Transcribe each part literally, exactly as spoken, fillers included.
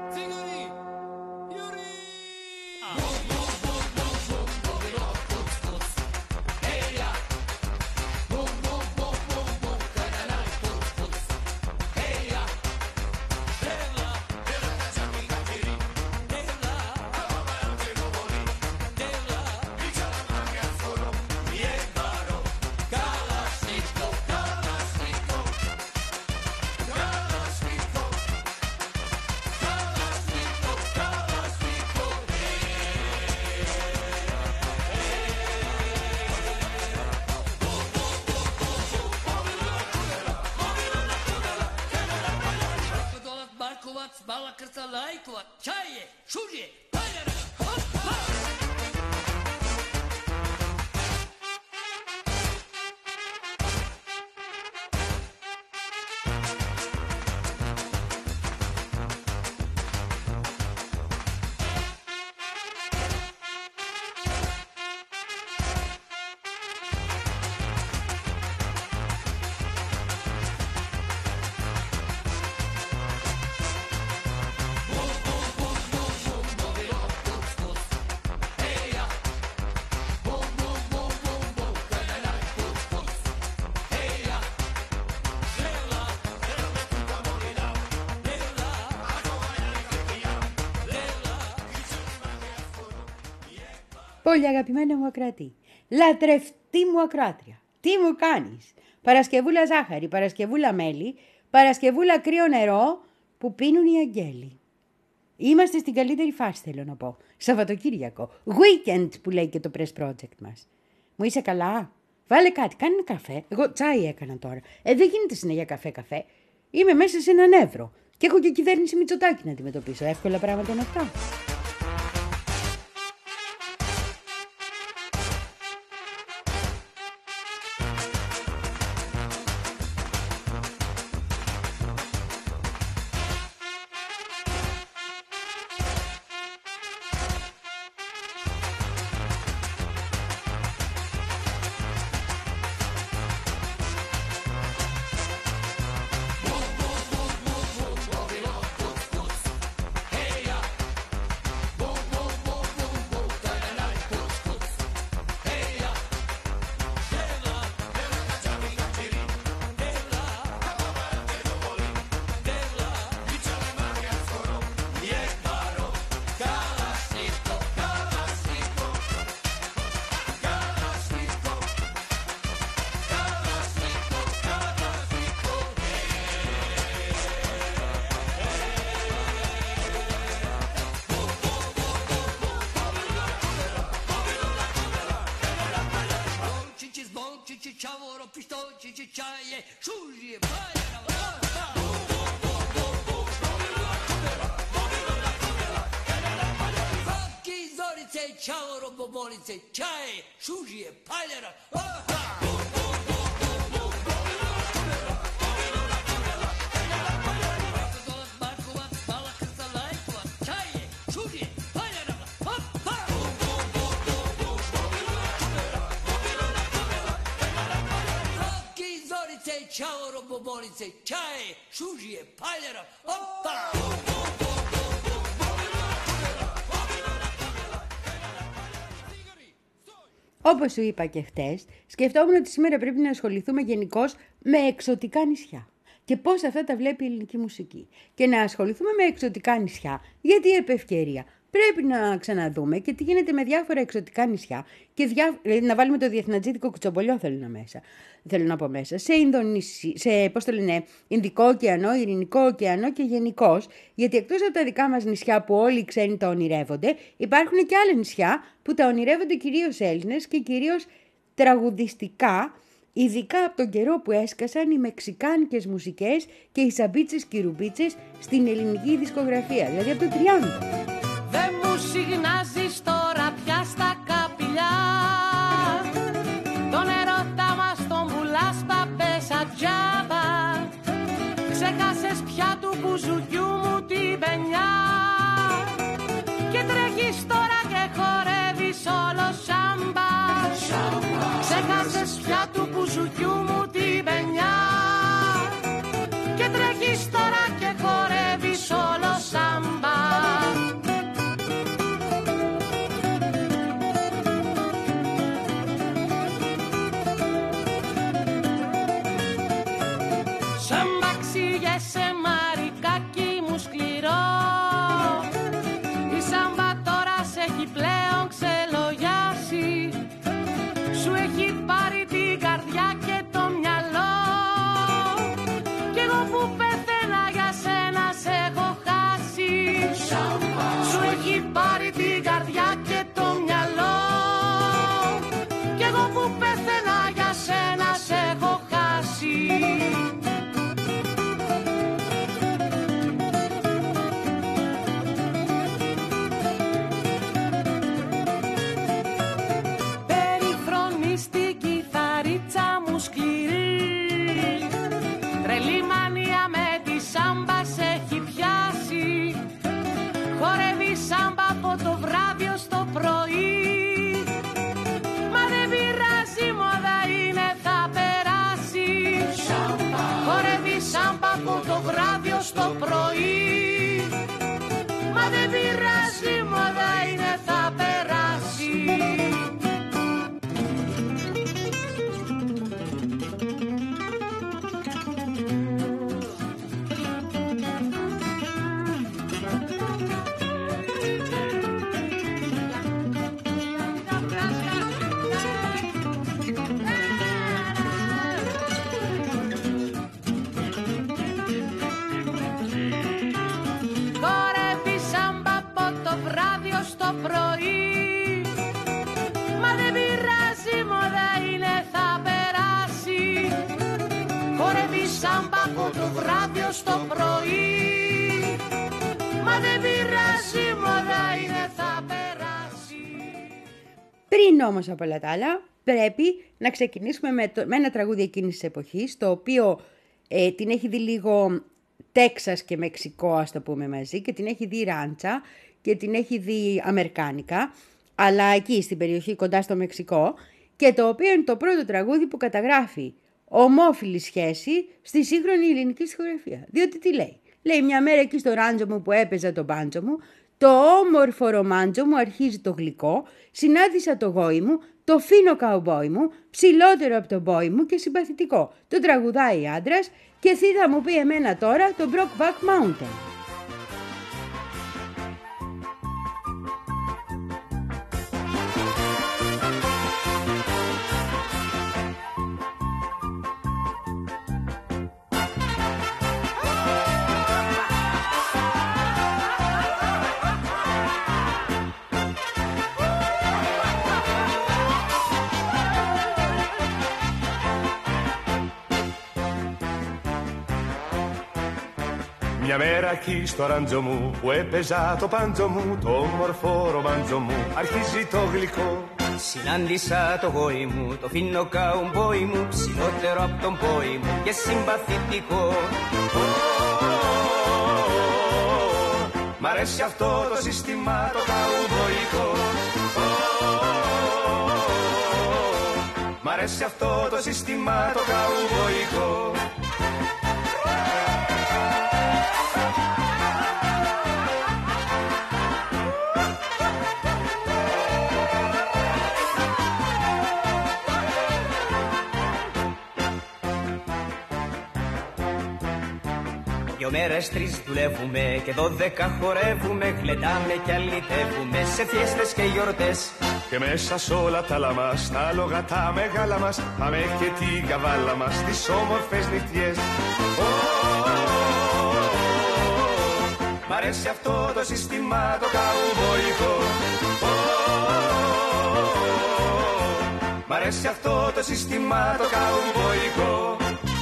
Bala krca lajkova, čaje, šužje, paljara, hop, hop. Πολύ αγαπημένα μου ακροατή, λατρευτή μου ακροάτρια, τι μου κάνεις? Παρασκευούλα ζάχαρη, Παρασκευούλα μέλι, Παρασκευούλα κρύο νερό που πίνουν οι αγγέλοι. Είμαστε στην καλύτερη φάση, θέλω να πω. Σαββατοκύριακο, weekend που λέει και το press project μας. Μου είσαι καλά? Βάλε κάτι, κάνε ένα καφέ. Εγώ τσάι έκανα τώρα. Ε, δεν γίνεται συνέχεια καφέ καφέ. Είμαι μέσα σε έναν Εύρο και έχω και κυβέρνηση Μητσοτάκη να αντιμετωπίσω. Εύκολα πράγματα είναι αυτά. Ciao, bobolice, čaje, šužije, paljara. Ciao, bobolice, čaje, šužije, paljara. Opa! Όπως σου είπα και χτες, σκεφτόμουν ότι σήμερα πρέπει να ασχοληθούμε γενικώς με εξωτικά νησιά και πώς αυτά τα βλέπει η ελληνική μουσική. Και να ασχοληθούμε με εξωτικά νησιά, γιατί επ' ευκαιρία πρέπει να ξαναδούμε και τι γίνεται με διάφορα εξωτικά νησιά και διά... να βάλουμε το διεθνατζίδικο κουτσομπολιό θέλω να, μέσα. θέλω να πω μέσα, σε, Ινδονησί... σε πώς το λένε, Ινδικό ωκεανό, Ειρηνικό ωκεανό και γενικώς, γιατί εκτός από τα δικά μας νησιά που όλοι οι ξένοι τα ονειρεύονται, υπάρχουν και άλλα νησιά που τα ονειρεύονται κυρίως Έλληνες και κυρίως τραγουδιστικά, ειδικά από τον καιρό που έσκασαν οι μεξικάνικες μουσικές και οι σαμπίτσες και οι ρουμπίτσες στην ελληνική δισκογραφία, δηλαδή από το τριάντα. Δεν μου συγνάζεις τώρα πια στα καπηλιά, τον ερώτα μας τον πουλάς παπέσα τζάμπα, ξέχασες πια του μπουζουκιού μου την πενιά και τρέχεις τώρα και χορεύεις όλο σάμπα, ξέχασες πια του μπουζουκιού μου την πενιά και τρέχεις τώρα και χορεύεις όλο σάμπα. το πρωί. Μα δεν πειράζει, μόδα είναι, θα περάσει. Χορεύει σάμπα από το βράδυ ως το πρωί. Μα δεν πειράζει, μόδα είναι, θα περάσει. Πριν όμως από όλα τα άλλα, πρέπει να ξεκινήσουμε με, το, με ένα τραγούδι εκείνης της εποχής, το οποίο ε, την έχει δει λίγο Τέξας και Μεξικό, ας το πούμε μαζί, και την έχει δει ράντσα και την έχει δει αμερικάνικα, αλλά εκεί στην περιοχή κοντά στο Μεξικό, και το οποίο είναι το πρώτο τραγούδι που καταγράφει ομόφυλη σχέση στη σύγχρονη ελληνική στιχογραφία. Διότι τι λέει? Λέει, μια μέρα εκεί στο ράντζο μου που έπαιζα το μπάντζο μου, το όμορφο ρομάντζο μου αρχίζει το γλυκό, συνάντησα το γόη μου, το φίνο καουμπόι μου, ψηλότερο από τον μπόι μου και συμπαθητικό. Το τραγουδάει άντρας και τι θα μου πει εμένα τώρα το Brokeback Mountain. Μια μέρα εκεί στο ράντζο μου που έπαιζα το πάντζο μου, το όμορφο ρομάντζο μου αρχίζει το γλυκό. Συνάντησα το γόη μου, το φίνο καουμπόι μου, ψηλότερο από τον πόη μου και συμπαθητικό. Μ' αρέσει αυτό το σύστημα το καουμποϊκό. Μ' αρέσει αυτό το σύστημα το καουμποϊκό. Δυο μέρες τρεις δουλεύουμε και δώδεκα χορεύουμε, γλεντάμε και αλυτεύουμε σε φιέστες και γιορτές. Και μέσα σ' όλα τα άλλα μας, τα άλογα τα μεγάλα μας, πάμε και την καβάλα μας στις όμορφες νυχτιές. Μ' αρέσει αυτό το σύστημα το καουμποϊκό. Μ' αρέσει αυτό το σύστημα το καουμποϊκό.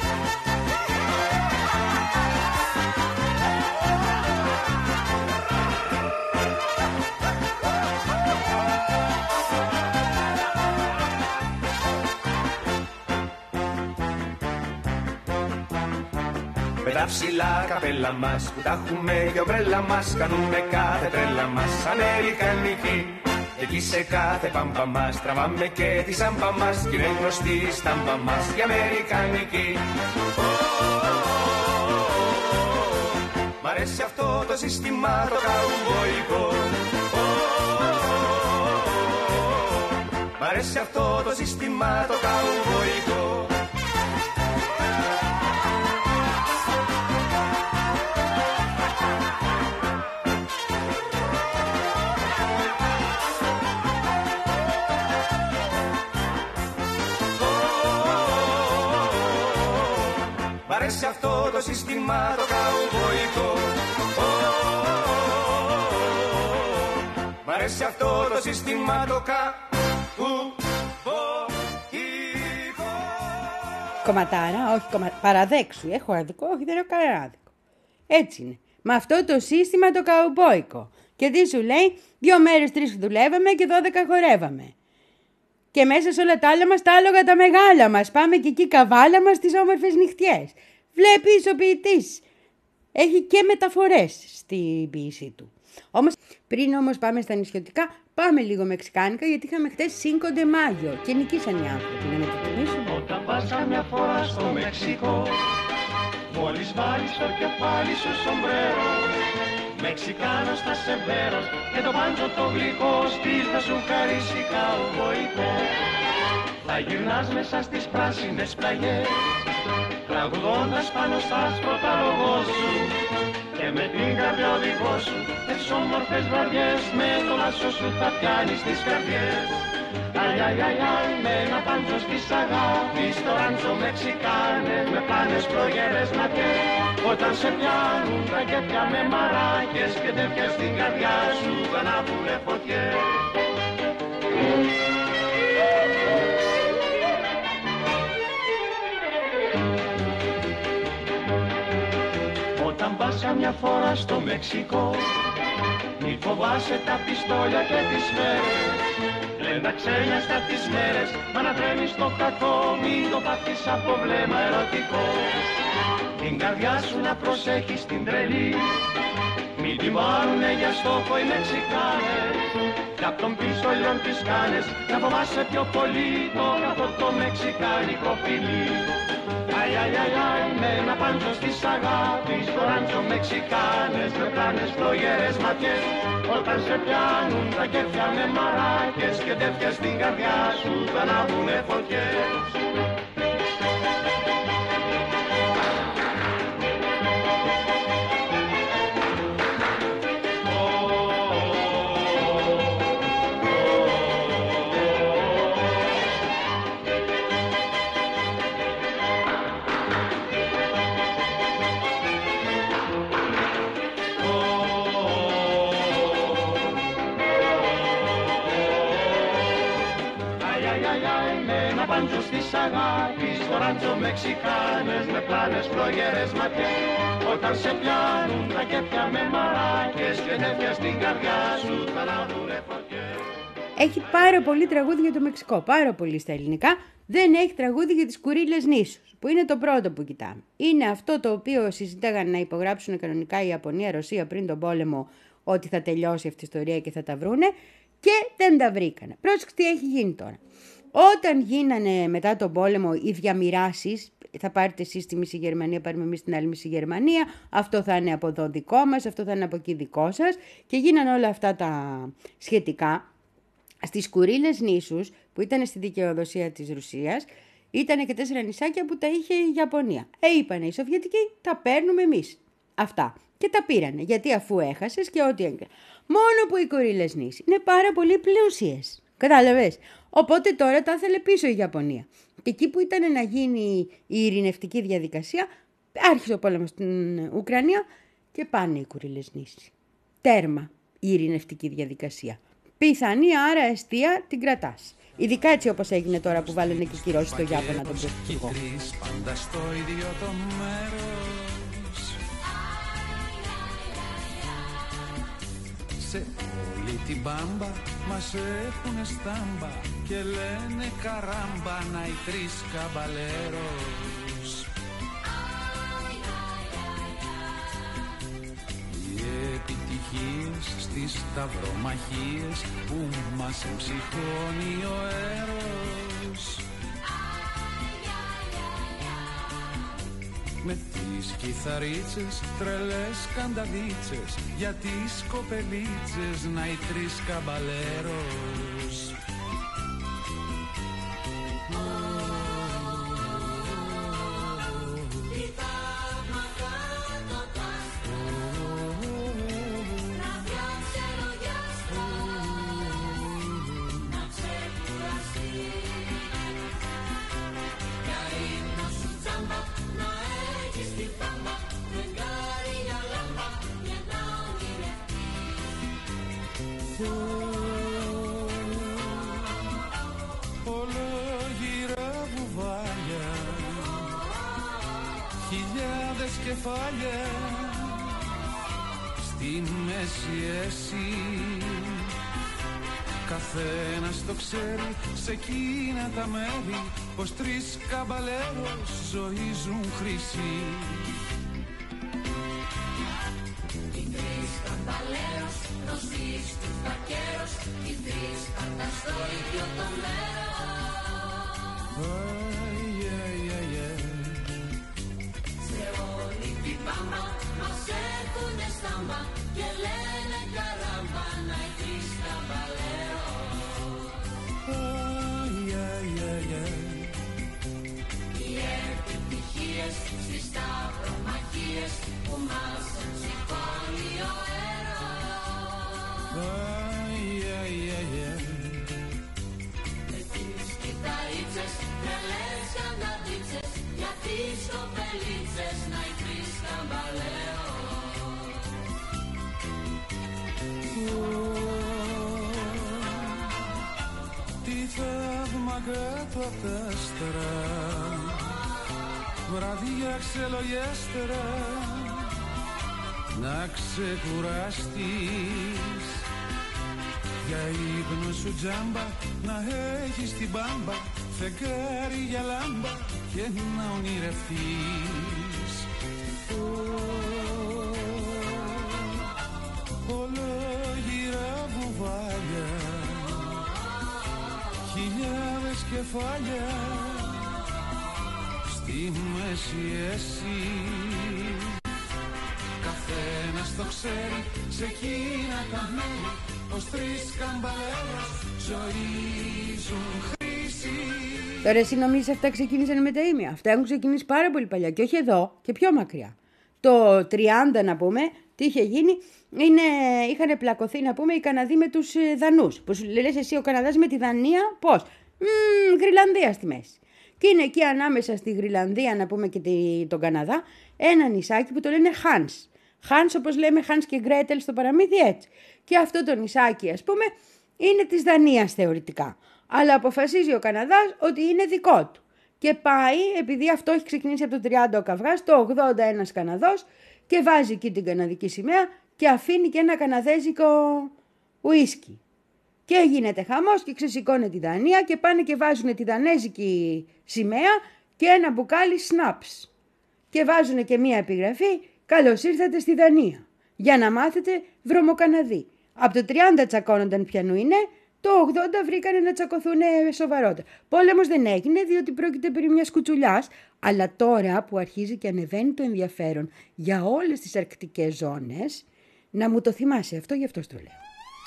Με τα ψηλά καπέλα μας που τα έχουμε και ομπρέλα μας, κάνουμε κάθε τρέλα μας αμερικανική. Εκεί σε κάθε πάμπα μας τραβάμε και τη σάμπα μας, κι είναι γνωστή η στάμπα μας η αμερικανική. Μ' αρέσει αυτό το σύστημα το καουμποϊκό. Μ' αρέσει αυτό το σύστημα το καουμποϊκό. Μ' αρέσει αυτό το σύστημα το καουμποϊκό. Μ' αρέσει αυτό το σύστημα το καουμποϊκό. Κομματάρα, όχι κομμα... παραδέξου. Έχω άδικο, όχι δεν έχω κανένα άδικο. Έτσι είναι. Με αυτό το σύστημα το καουμπόικο. Και τι σου λέει, δύο μέρες τρεις δουλεύαμε και δώδεκα χορεύαμε. Και μέσα σε όλα τα άλλα μας τα άλογα τα μεγάλα μας. Πάμε και εκεί καβάλα μας στις όμορφες νυχτιές. Βλέπεις ο ποιητής. Έχει και μεταφορές στην ποίησή του. Όμως, πριν όμως πάμε στα νησιωτικά, πάμε λίγο μεξικάνικα, γιατί είχαμε χτες Cinco de Mayo και νικήσαν οι άνθρωποι. Να με το τιμήσουμε. Όταν πας καμιά φορά στο Μεξικό, μόλις βάλεις στο κεφάλι σου σομπρέρο, Μεξικάνος θα σε μπέρος και το πάντζο το γλυκό στυλ θα σου χαρίσει καουμποϊκό. Θα γυρνάς μέσα στις πράσινες πλαγιές, τραγουδώντας πάνω στα άσπροτα λογό σου, και με την καρδιά οδηγό σου τις όμορφες βραδιές, με το λάσο σου θα πιάνεις τις καρδιές. Αι, αι, αι, αι, με ένα πάντζο της αγάπης στο ράντσο Μεξικάνες με πλάνες προγερές ματιές. Όταν σε πιάνουν τα κέφια με μαράκες και τέτοια στην καρδιά σου θα ανάβουνε φωτιές. Όταν πας καμιά φορά στο Μεξικό, μη φοβάσαι τα πιστόλια και τις σφαίρες. Λένε ξένιαστα τις μέρες, μα να τρέμεις το κακό, μην το πάθεις από βλέμμα ερωτικό. Την καρδιά σου να προσέχεις την τρελή, μην τη βάλουνε για στόχο οι Μεξικάνες. Κι απ' των πιστολιών τις κάνες, να φοβάσαι πιο πολύ το αυτό το μεξικάνικο φιλί. Αι, αι, αι, αι, με ένα πάντζο της αγάπης στο ράντσο Μεξικάνες με πλάνες φλογερές ματιές. Όταν σε πιάνουν τα κέφια με μαράκες και τέτοια στην καρδιά σου θα ανάβουνε φωτιές. Πάντζος της αγάπης στο ράντσο Μεξικάνες με πλάνες φλογερές ματιές. Όταν σε πιάνουν τα κέφια με μαράκες και τέτοια στην καρδιά σου θα ανάβουνε φωτιές. Έχει πάρα πολύ τραγούδι για το Μεξικό, πάρα πολύ στα ελληνικά. Δεν έχει τραγούδι για τις Κουρίλες νήσους, που είναι το πρώτο που κοιτάμε. Είναι αυτό το οποίο συζητάγαν να υπογράψουν κανονικά η Ιαπωνία, Ρωσία πριν τον πόλεμο, ότι θα τελειώσει αυτή η ιστορία και θα τα βρούνε, και δεν τα βρήκανε. Πρόσεξε τι έχει γίνει τώρα. Όταν γίνανε μετά τον πόλεμο οι διαμοιράσεις, θα πάρετε εσείς τη μισή Γερμανία, πάρουμε εμείς την άλλη μισή Γερμανία, αυτό θα είναι από εδώ δικό μας, αυτό θα είναι από εκεί δικό σας, και γίνανε όλα αυτά τα σχετικά. Στις Κουρίλες νήσους, που ήταν στη δικαιοδοσία της Ρωσίας, ήταν και τέσσερα νησάκια που τα είχε η Ιαπωνία. Ε, είπανε οι Σοβιετικοί, τα παίρνουμε εμείς. Αυτά. Και τα πήρανε, γιατί αφού έχασες και ό,τι έγινε. Μόνο που οι Κουρίλες νήσοι είναι πάρα πολύ πλούσιες. Κατάλαβες. Οπότε τώρα τα ήθελε πίσω η Ιαπωνία. Και εκεί που ήταν να γίνει η ειρηνευτική διαδικασία, άρχισε ο πόλεμος στην Ουκρανία και πάνε οι Κουρίλες νήσοι. Τέρμα η ειρηνευτική διαδικασία. Πιθανή άρα εστία την κρατάς. Ειδικά έτσι όπως έγινε τώρα που βάλανε και κυρώσεις στο Ιάπωνα τον πρωθυπουργό. Πάντα στο ίδιο το μέρος, σε όλη την Πάμπα μας έχουνε στάμπα και λένε καράμπα να οι τρεις καμπαλέρος. Οι επιτυχίες στις σταυρομαχίες που μας εμψυχώνει ο έρος. Με τις κιθαρίτσες, τρελές κανταδίτσες, για τις κοπελίτσες να οι τρεις καμπαλέρος. Κεφάλια στη μέση εσύ, καθένας το ξέρει σε εκείνα τα μέρη πως τρεις καμπαλέρος ζωίζουν χρυσή. Οι τρεις καμπαλέρος νοσείς τους βακέρος, οι τρεις πάντα στο ίδιο το μέρος. Μας έχουνε στάμπα και λένε καράμπα να οι τρεις καμπαλέρος. Οι επιτυχίες στις σταυρομαχίες που μας εμψυχώνει ο έρος. τα άστρα, βράδια ξελογιάστερα, να ξεκουραστείς. Για ύπνο σου τζάμπα, να έχεις την μπάμπα, φεγγάρι για λάμπα και να ονειρευτείς. Ολόγυρα βουβάλια, χιλιάδες κεφάλια, στη μέση εσύ. Καθένας το ξέρει, σε εκείνα τα μέρη, ως τρεις καμπαλέρες ζωίζουν χρήση. Τώρα εσύ νομίζεις αυτά ξεκίνησαν με τα ήμια? Αυτά έχουν ξεκινήσει πάρα πολύ παλιά και όχι εδώ και πιο μακριά. Το τριάντα να πούμε, τι είχε γίνει, είναι, είχαν πλακωθεί να πούμε οι Καναδοί με τους Δανούς. Πώς λες εσύ ο Καναδάς με τη Δανία, πώς? Μmm, Γρυλανδία στη μέση. Και είναι εκεί ανάμεσα στη Γρυλανδία να πούμε και τη, τον Καναδά ένα νησάκι που το λένε Χάνς. Χάνς όπως λέμε Χάνς και Γκρέτελ στο παραμύθι έτσι. Και αυτό το νησάκι ας πούμε είναι της Δανίας θεωρητικά. Αλλά αποφασίζει ο Καναδάς ότι είναι δικό του. Και πάει, επειδή αυτό έχει ξεκινήσει από το τριάντα ο καυγάς, το ογδόντα ένας Καναδός και βάζει εκεί την καναδική σημαία και αφήνει και ένα καναδέζικο ουίσκι. Και γίνεται χαμός και ξεσηκώνει τη Δανία και πάνε και βάζουν τη δανέζικη σημαία και ένα μπουκάλι σνάπς. Και βάζουν και μία επιγραφή «Καλώς ήρθατε στη Δανία» για να μάθετε βρωμοκαναδί. Από το τριάντα τσακώνονταν πιανού είναι, το ογδόντα βρήκανε να τσακωθούν σοβαρότερα. Πόλεμος δεν έγινε διότι πρόκειται περί μιας κουτσουλιάς, αλλά τώρα που αρχίζει και ανεβαίνει το ενδιαφέρον για όλες τις αρκτικές ζώνες, να μου το θυμάσαι αυτό, γι' αυτό το λέω.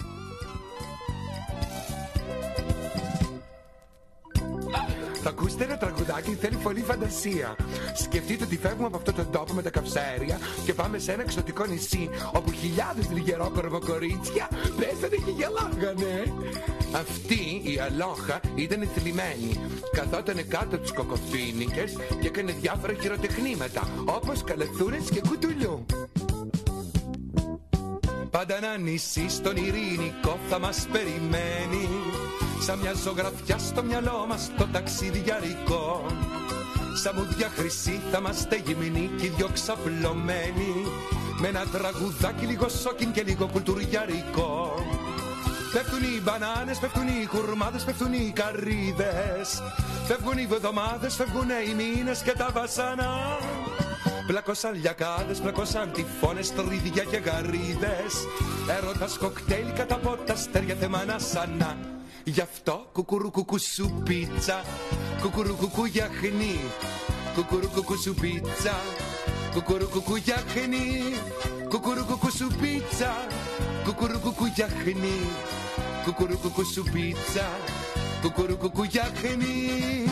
Θα ακούσετε ένα τραγουδάκι, θέλει πολύ φαντασία. Σκεφτείτε ότι φεύγουμε από αυτόν τον τόπο με τα καυσαέρια και πάμε σε ένα εξωτικό νησί όπου χιλιάδες λιγερόκορβο κορίτσια πέθανε και γελάγανε. Αυτή η αλόχα ήταν θλιμμένη. Καθότανε κάτω από τις κοκοφίνικες και έκανε διάφορα χειροτεχνήματα όπως καλαθούρες και κουτουλιού. Πάντα ένα νησί στον ειρηνικό θα μας περιμένει, σαν μια ζωγραφιά στο μυαλό μας το ταξιδιαρικό. Σαν μουδιά χρυσή θα είμαστε γυμνοί κι οι δυο ξαπλωμένοι, με ένα τραγουδάκι λίγο σόκιν και λίγο κουλτουριαρικό. Πέφτουν οι μπανάνες, πέφτουν οι χουρμάδες, πέφτουν οι καρύδες, φεύγουν οι βδομάδες, φεύγουν οι μήνες και τα βασανά. Πλακώσαν λιακάδες, πλακώσαν τυφώνες, τρίδια και γαρίδες, έρωτας κοκτέιλ κατά από τα αστέρια θεμάνα σανά. Γι' αυτό κουκουρουκουκου σου πίτσα, κουκουρουκουκου γιαχνί, κουκουρουκουκου σου πίτσα, κουκουρουκουκου γιαχνί, κουκουρουκουκου σου πίτσα, κουκουρουκουκου γιαχνί, κουκουρουκουκου σου πίτσα, κουκουρουκουκου γιαχνί.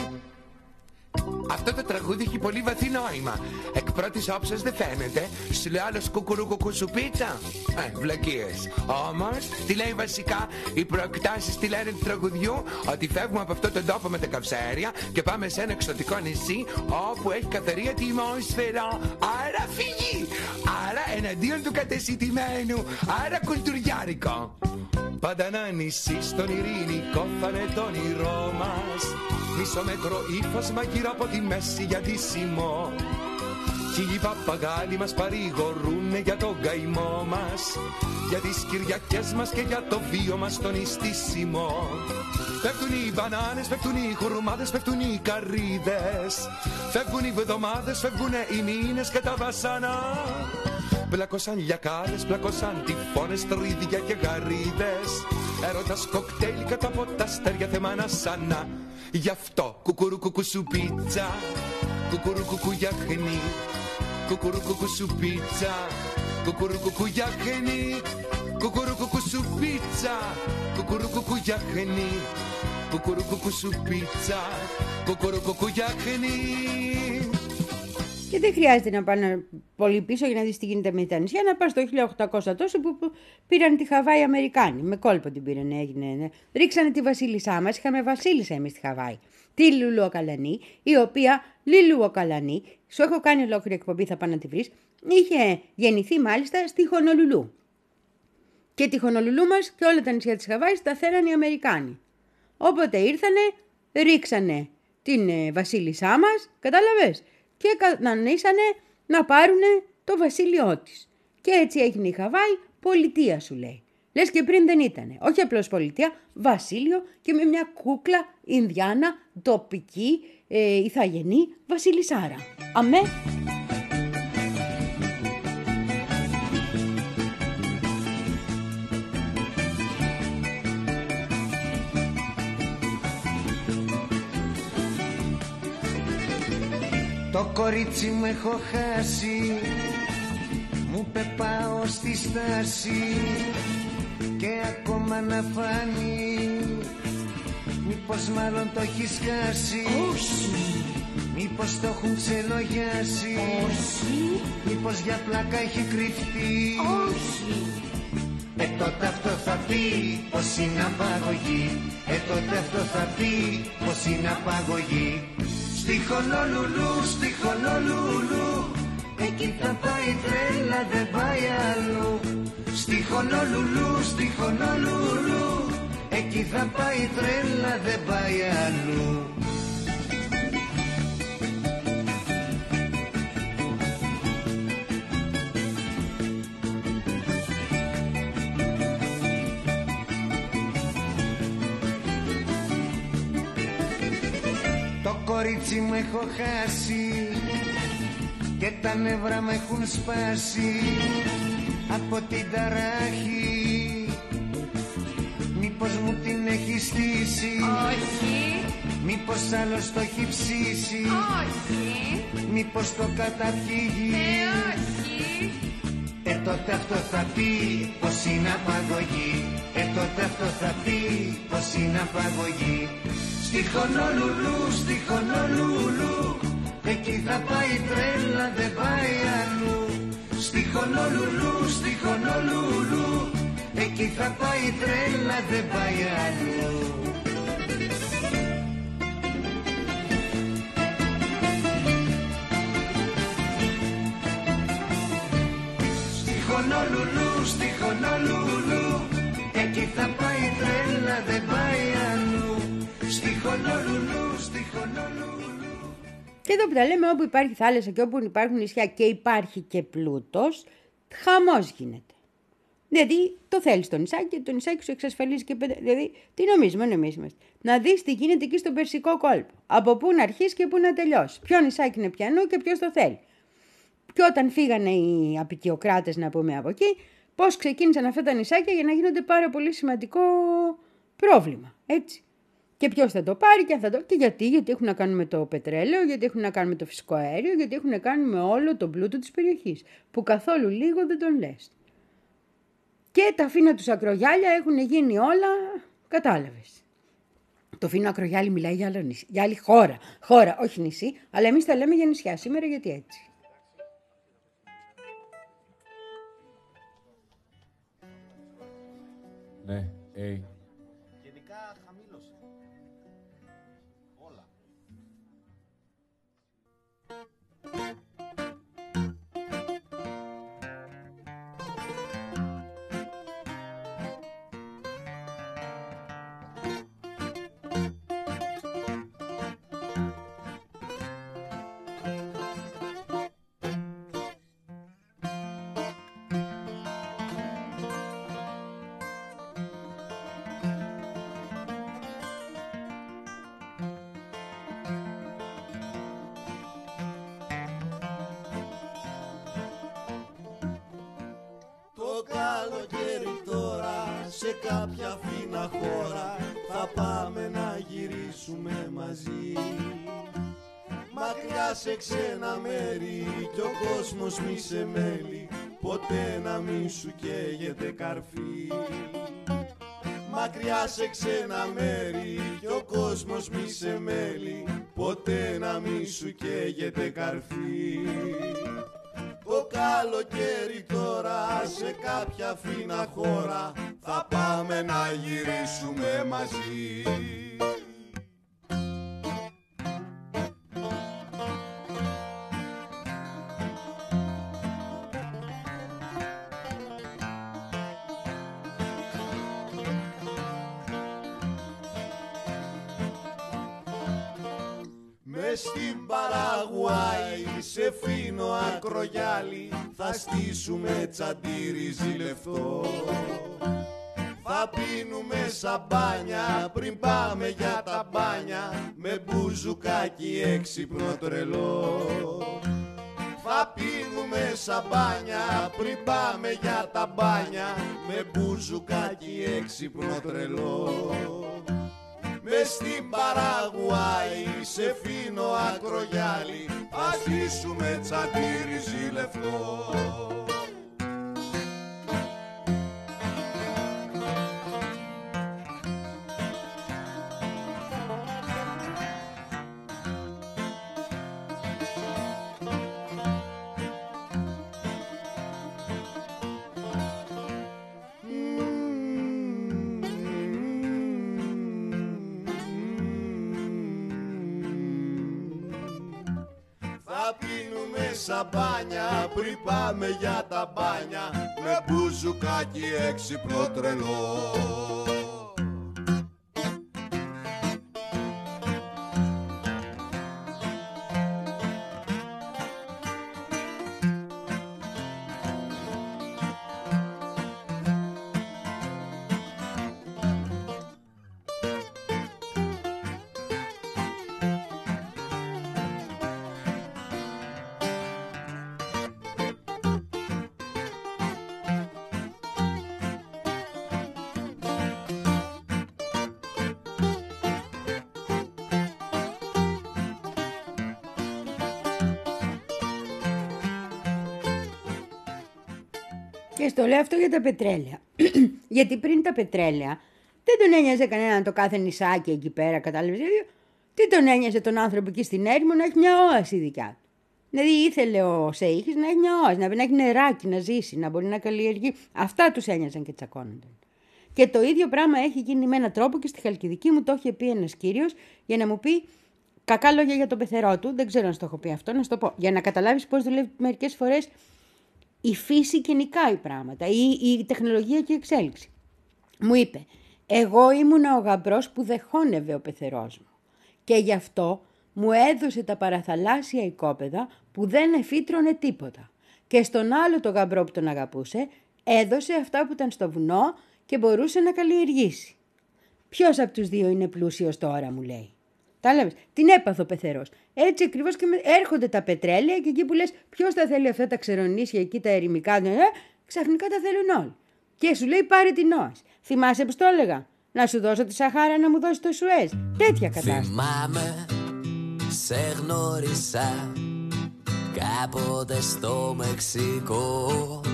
Αυτό το τραγούδι έχει πολύ βαθύ νόημα. Εκ πρώτης όψεως δεν φαίνεται. Σου λέει άλλος κουκουρουκουκου σου πίτσα. Ε, βλακίες. Όμως, τι λέει βασικά, οι προεκτάσεις τι λένε του τραγουδιού, ότι φεύγουμε από αυτόν τον τόπο με τα καυσαέρια και πάμε σε ένα εξωτικό νησί όπου έχει καθαρή ατμόσφαιρα. Άρα φυγή. Άρα εναντίον του κατεσιτημένου. Άρα κουλτουριάρικο. Πάντα ένα νησί στον ειρηνικό θα είναι το όνειρό μας. Μισό μέτρο ύφασμα γύρω από τη μέση για ντύσιμο. Κι οι παπαγάλοι μας παρηγορούνε για τον καημό μας, για τις Κυριακές μας και για το βίο μας τον ιστίσιμο. Πέφτουν οι μπανάνες, πέφτουν οι χουρμάδες, πέφτουν οι καρύδες, φεύγουν οι βδομάδες, φεύγουν οι μήνες και τα βασανά. Πλακώσαν λιακάδες, πλακώσαν τυφώνες, τρίδια και γαρίδες, έρωτας κοκτέιλ κατά από τα αστέρια θεμάνα σανά. Γι' αυτό κουκουρουκουκου σου πίτσα, κουκουρουκουκου γιαχνί, κουκουρουκουκου σου πίτσα, κουκουρουκουκου γιαχνί, κουκουρουκουκου σου πίτσα, κουκουρουκουκου γιαχνί, κουκουρουκουκου σου πίτσα, κουκουρουκουκου γιαχνί. Και δεν χρειάζεται να πάνε πολύ πίσω για να δεις τι γίνεται με τα νησιά. Να πας το χίλια οκτακόσια τόσο που πήραν τη Χαβάη Αμερικάνοι. Με κόλπο την πήραν, έγινε. Ναι. Ρίξανε τη βασίλισσά μας. Είχαμε βασίλισσα εμείς στη Χαβάη. Τη Λουλουοκαλανή, η οποία Λιλουοκαλανή, σου έχω κάνει ολόκληρη εκπομπή, θα πάνε να τη βρεις, είχε γεννηθεί μάλιστα στη Χονολουλού. Και τη Χονολουλού μας και όλα τα νησιά της Χαβάης τα θέλανε οι Αμερικάνοι. Όποτε ήρθανε, ρίξανε την ε, βασίλισσά μας, κατάλαβες, και κανονίσανε να πάρουνε το βασίλειό της. Και έτσι έγινε η Χαβάη πολιτεία, σου λέει. Λες και πριν δεν ήτανε, όχι απλώς πολιτεία, βασίλειο και με μια κούκλα Ινδιάνα, τοπική, ε, ηθαγενή βασιλισσάρα. Αμέ. Το κορίτσι μου έχω χάσει, μου πεπάω στη στάση και ακόμα να φάνει. Μήπως μάλλον το έχεις χάσει? Όχι. Μήπως το έχουν ξελογιάσει? Όχι. Μήπως για πλάκα έχει κρυφτεί? Όχι. Ε τότε αυτό θα πει πως είναι απαγωγή. Ε τότε αυτό θα πει πως είναι απαγωγή. Στη Χονολουλού, στη Χονολουλού, εκεί θα πάει τρέλα, δεν πάει αλλού. Στη Χονολουλού, στη Χονολουλού, εκεί θα πάει τρέλα, δεν πάει αλλού. Το κορίτσι μου έχω χάσει και τα νεύρα με έχουν σπάσει από την ταράχη. Μήπως μου την έχει στήσει? Όχι. Μήπως άλλος το έχει ψήσει? Όχι. Μήπως το καταφύγει? Ε, όχι. Ε τότε αυτό θα πει πως είναι απαγωγή. Ε τότε αυτό θα πει πως είναι απαγωγή. Στη Χονολουλού, στη Χονολουλού, εκεί θα πάει τρέλα, δεν πάει αλλού. Στη Χονολουλού, στη Χονολουλού, εκεί θα πάει τρέλα, δεν πάει αλλού. Στη Χονολουλού, στη Χονολουλού, εκεί θα πάει τρέλα, δεν πάει αλλού. Στη Χονολουλού, στη Χονολουλού. Και εδώ που τα λέμε, όπου υπάρχει θάλασσα και όπου υπάρχουν νησιά και υπάρχει και πλούτος, χαμός γίνεται. Δηλαδή το θέλεις το νησάκι και το νησάκι σου εξασφαλίζει και πέντε. Δηλαδή τι νομίζουμε, εμείς είμαστε. Να δεις τι γίνεται εκεί στον Περσικό κόλπο. Από πού να αρχίσει και πού να τελειώσει. Ποιο νησάκι είναι πιανού και ποιος το θέλει. Και όταν φύγανε οι απικιοκράτες, να πούμε από εκεί, πώς ξεκίνησαν αυτά τα νησάκια για να γίνονται πάρα πολύ σημαντικό πρόβλημα. Έτσι. Και ποιος θα το πάρει και αν θα το... Και γιατί, γιατί έχουν να κάνουν με το πετρέλαιο, γιατί έχουν να κάνουν με το φυσικό αέριο, γιατί έχουν να κάνουν με όλο τον πλούτο της περιοχής, που καθόλου λίγο δεν τον λες. Και τα φίνα τους ακρογιάλια έχουν γίνει όλα, κατάλαβες. Το φίνο ακρογιάλι μιλάει για, άλλο νησί, για άλλη χώρα, χώρα, όχι νησί, αλλά εμείς τα λέμε για νησιά σήμερα γιατί έτσι. Ναι, ε. Γενικά χαμήλωσε. Όλα. Σε κάποια φίνα χώρα θα πάμε να γυρίσουμε μαζί. Μακριά σε ξένα μέρη κι ο κόσμος μη σε μέλει, ποτέ να μη σου καίγεται καρφί. Μακριά σε ξένα μέρη κι ο κόσμος μη σε μέλει, ποτέ να μη σου καίγεται καρφί. Το καλοκαίρι τώρα σε κάποια φίνα χώρα θα πάμε να γυρίσουμε μαζί. Μες στην Παραγουάη σε φίνο ακρογιάλι θα στήσουμε τσαντήρι ζηλευτό. Θα πίνουμε σαμπάνια πριν πάμε για τα μπάνια με μπουζουκάκι έξυπνο τρελό. Θα πίνουμε σαμπάνια πριν πάμε για τα μπάνια με μπουζουκάκι έξυπνο τρελό. Μες στην Παραγουάη σε φίνο ακρογιάλι θα στήσουμε τσαντήρι ζηλευτό. Σαμπάνια πριν πάμε για τα μπάνια με μπουζουκάκι έξυπνο τρελό. Και στο λέω αυτό για τα πετρέλαια. Γιατί πριν τα πετρέλαια δεν τον ένοιαζε κανέναν το κάθε νησάκι εκεί πέρα, κατάλαβες. Τι τον ένοιαζε τον άνθρωπο εκεί στην έρημο να έχει μια όαση δικιά του. Δηλαδή ήθελε ο Σέιχης να έχει μια όαση, να έχει νεράκι, να ζήσει, να μπορεί να καλλιεργεί. Αυτά τους ένοιαζαν και τσακώνονταν. Και το ίδιο πράγμα έχει γίνει με έναν τρόπο και στη Χαλκιδική μου το είχε πει ένας κύριος για να μου πει κακά λόγια για τον πεθερό του. Δεν ξέρω αν στο έχω πει αυτό, να σου το πω. Για να καταλάβεις πώς δουλεύει μερικές φορές η φύση και νικάει πράγματα, ή η τεχνολογία και η εξέλιξη. Μου είπε, εγώ ήμουνα ο γαμπρός που δεχόνευε ο πεθερός μου και γι' αυτό μου έδωσε τα παραθαλάσσια οικόπεδα που δεν εφήτρωνε τίποτα. Και στον άλλο το γαμπρό που τον αγαπούσε έδωσε αυτά που ήταν στο βουνό και μπορούσε να καλλιεργήσει. Ποιος από τους δύο είναι πλούσιος τώρα, μου λέει. Τα λέμε, την έπαθε ο πεθερός. Έτσι ακριβώς και με... έρχονται τα πετρέλαια και εκεί που λες ποιος τα θέλει αυτά τα ξερονίσια εκεί τα ερημικά, ε, ξαφνικά τα θέλουν όλοι. Και σου λέει πάρε την όαση. Θυμάσαι πως το έλεγα, να σου δώσω τη Σαχάρα να μου δώσει το Σουέζ. Τέτοια κατάσταση. Θυμάμαι, σε γνώρισα κάποτε στο Μεξικό.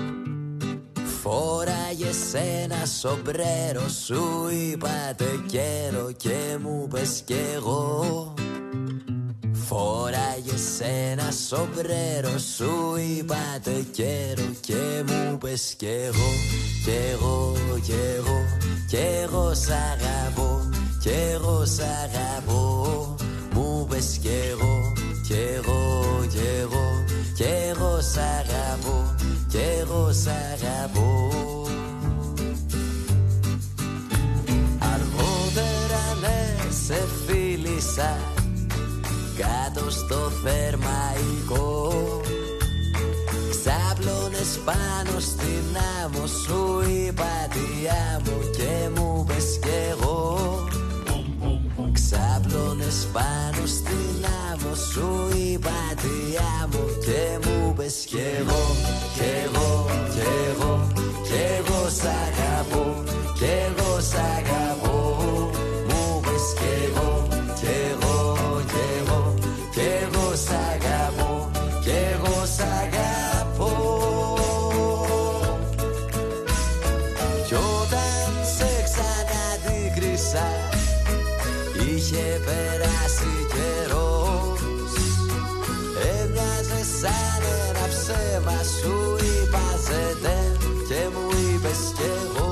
Φόραγες ένα σομπρέρο, σου είπατε καιρό και μου πες κι εγώ. Φόραγες ένα σομπρέρο, σου είπατε καιρό και μου πες κι εγώ. Κι εγώ, κι εγώ, κι εγώ σ' αγαπώ, κι εγώ σ' αγαπώ. Μου πες κι εγώ, κι εγώ, κι εγώ, κι εγώ σ' αγαπώ, κι εγώ σ' αγαπώ. Αργότερα ναι σε φίλησα κάτω στο Θερμαϊκό. Ξάπλωνες πάνω στην άμμο, σου είπα τι άμμο και μου πες κι εγώ. Ξάπλωνες πάνω στην άμμο, σου είπα τι άμμο και μου πες κι εγώ. Κι εγώ, κι εγώ, κι εγώ σ' αγαπώ, κι εγώ σ' αγαπώ. Μου πες κι εγώ, κι εγώ, κι εγώ, κι εγώ σ' αγαπώ, κι εγώ σ' αγαπώ. Κι όταν σε ξαναντίκρισα είχε περάσει καιρός. Έμοιαζε σαν ένα ψέμα, σου είπα ζετέ και μου είπες κι εγώ.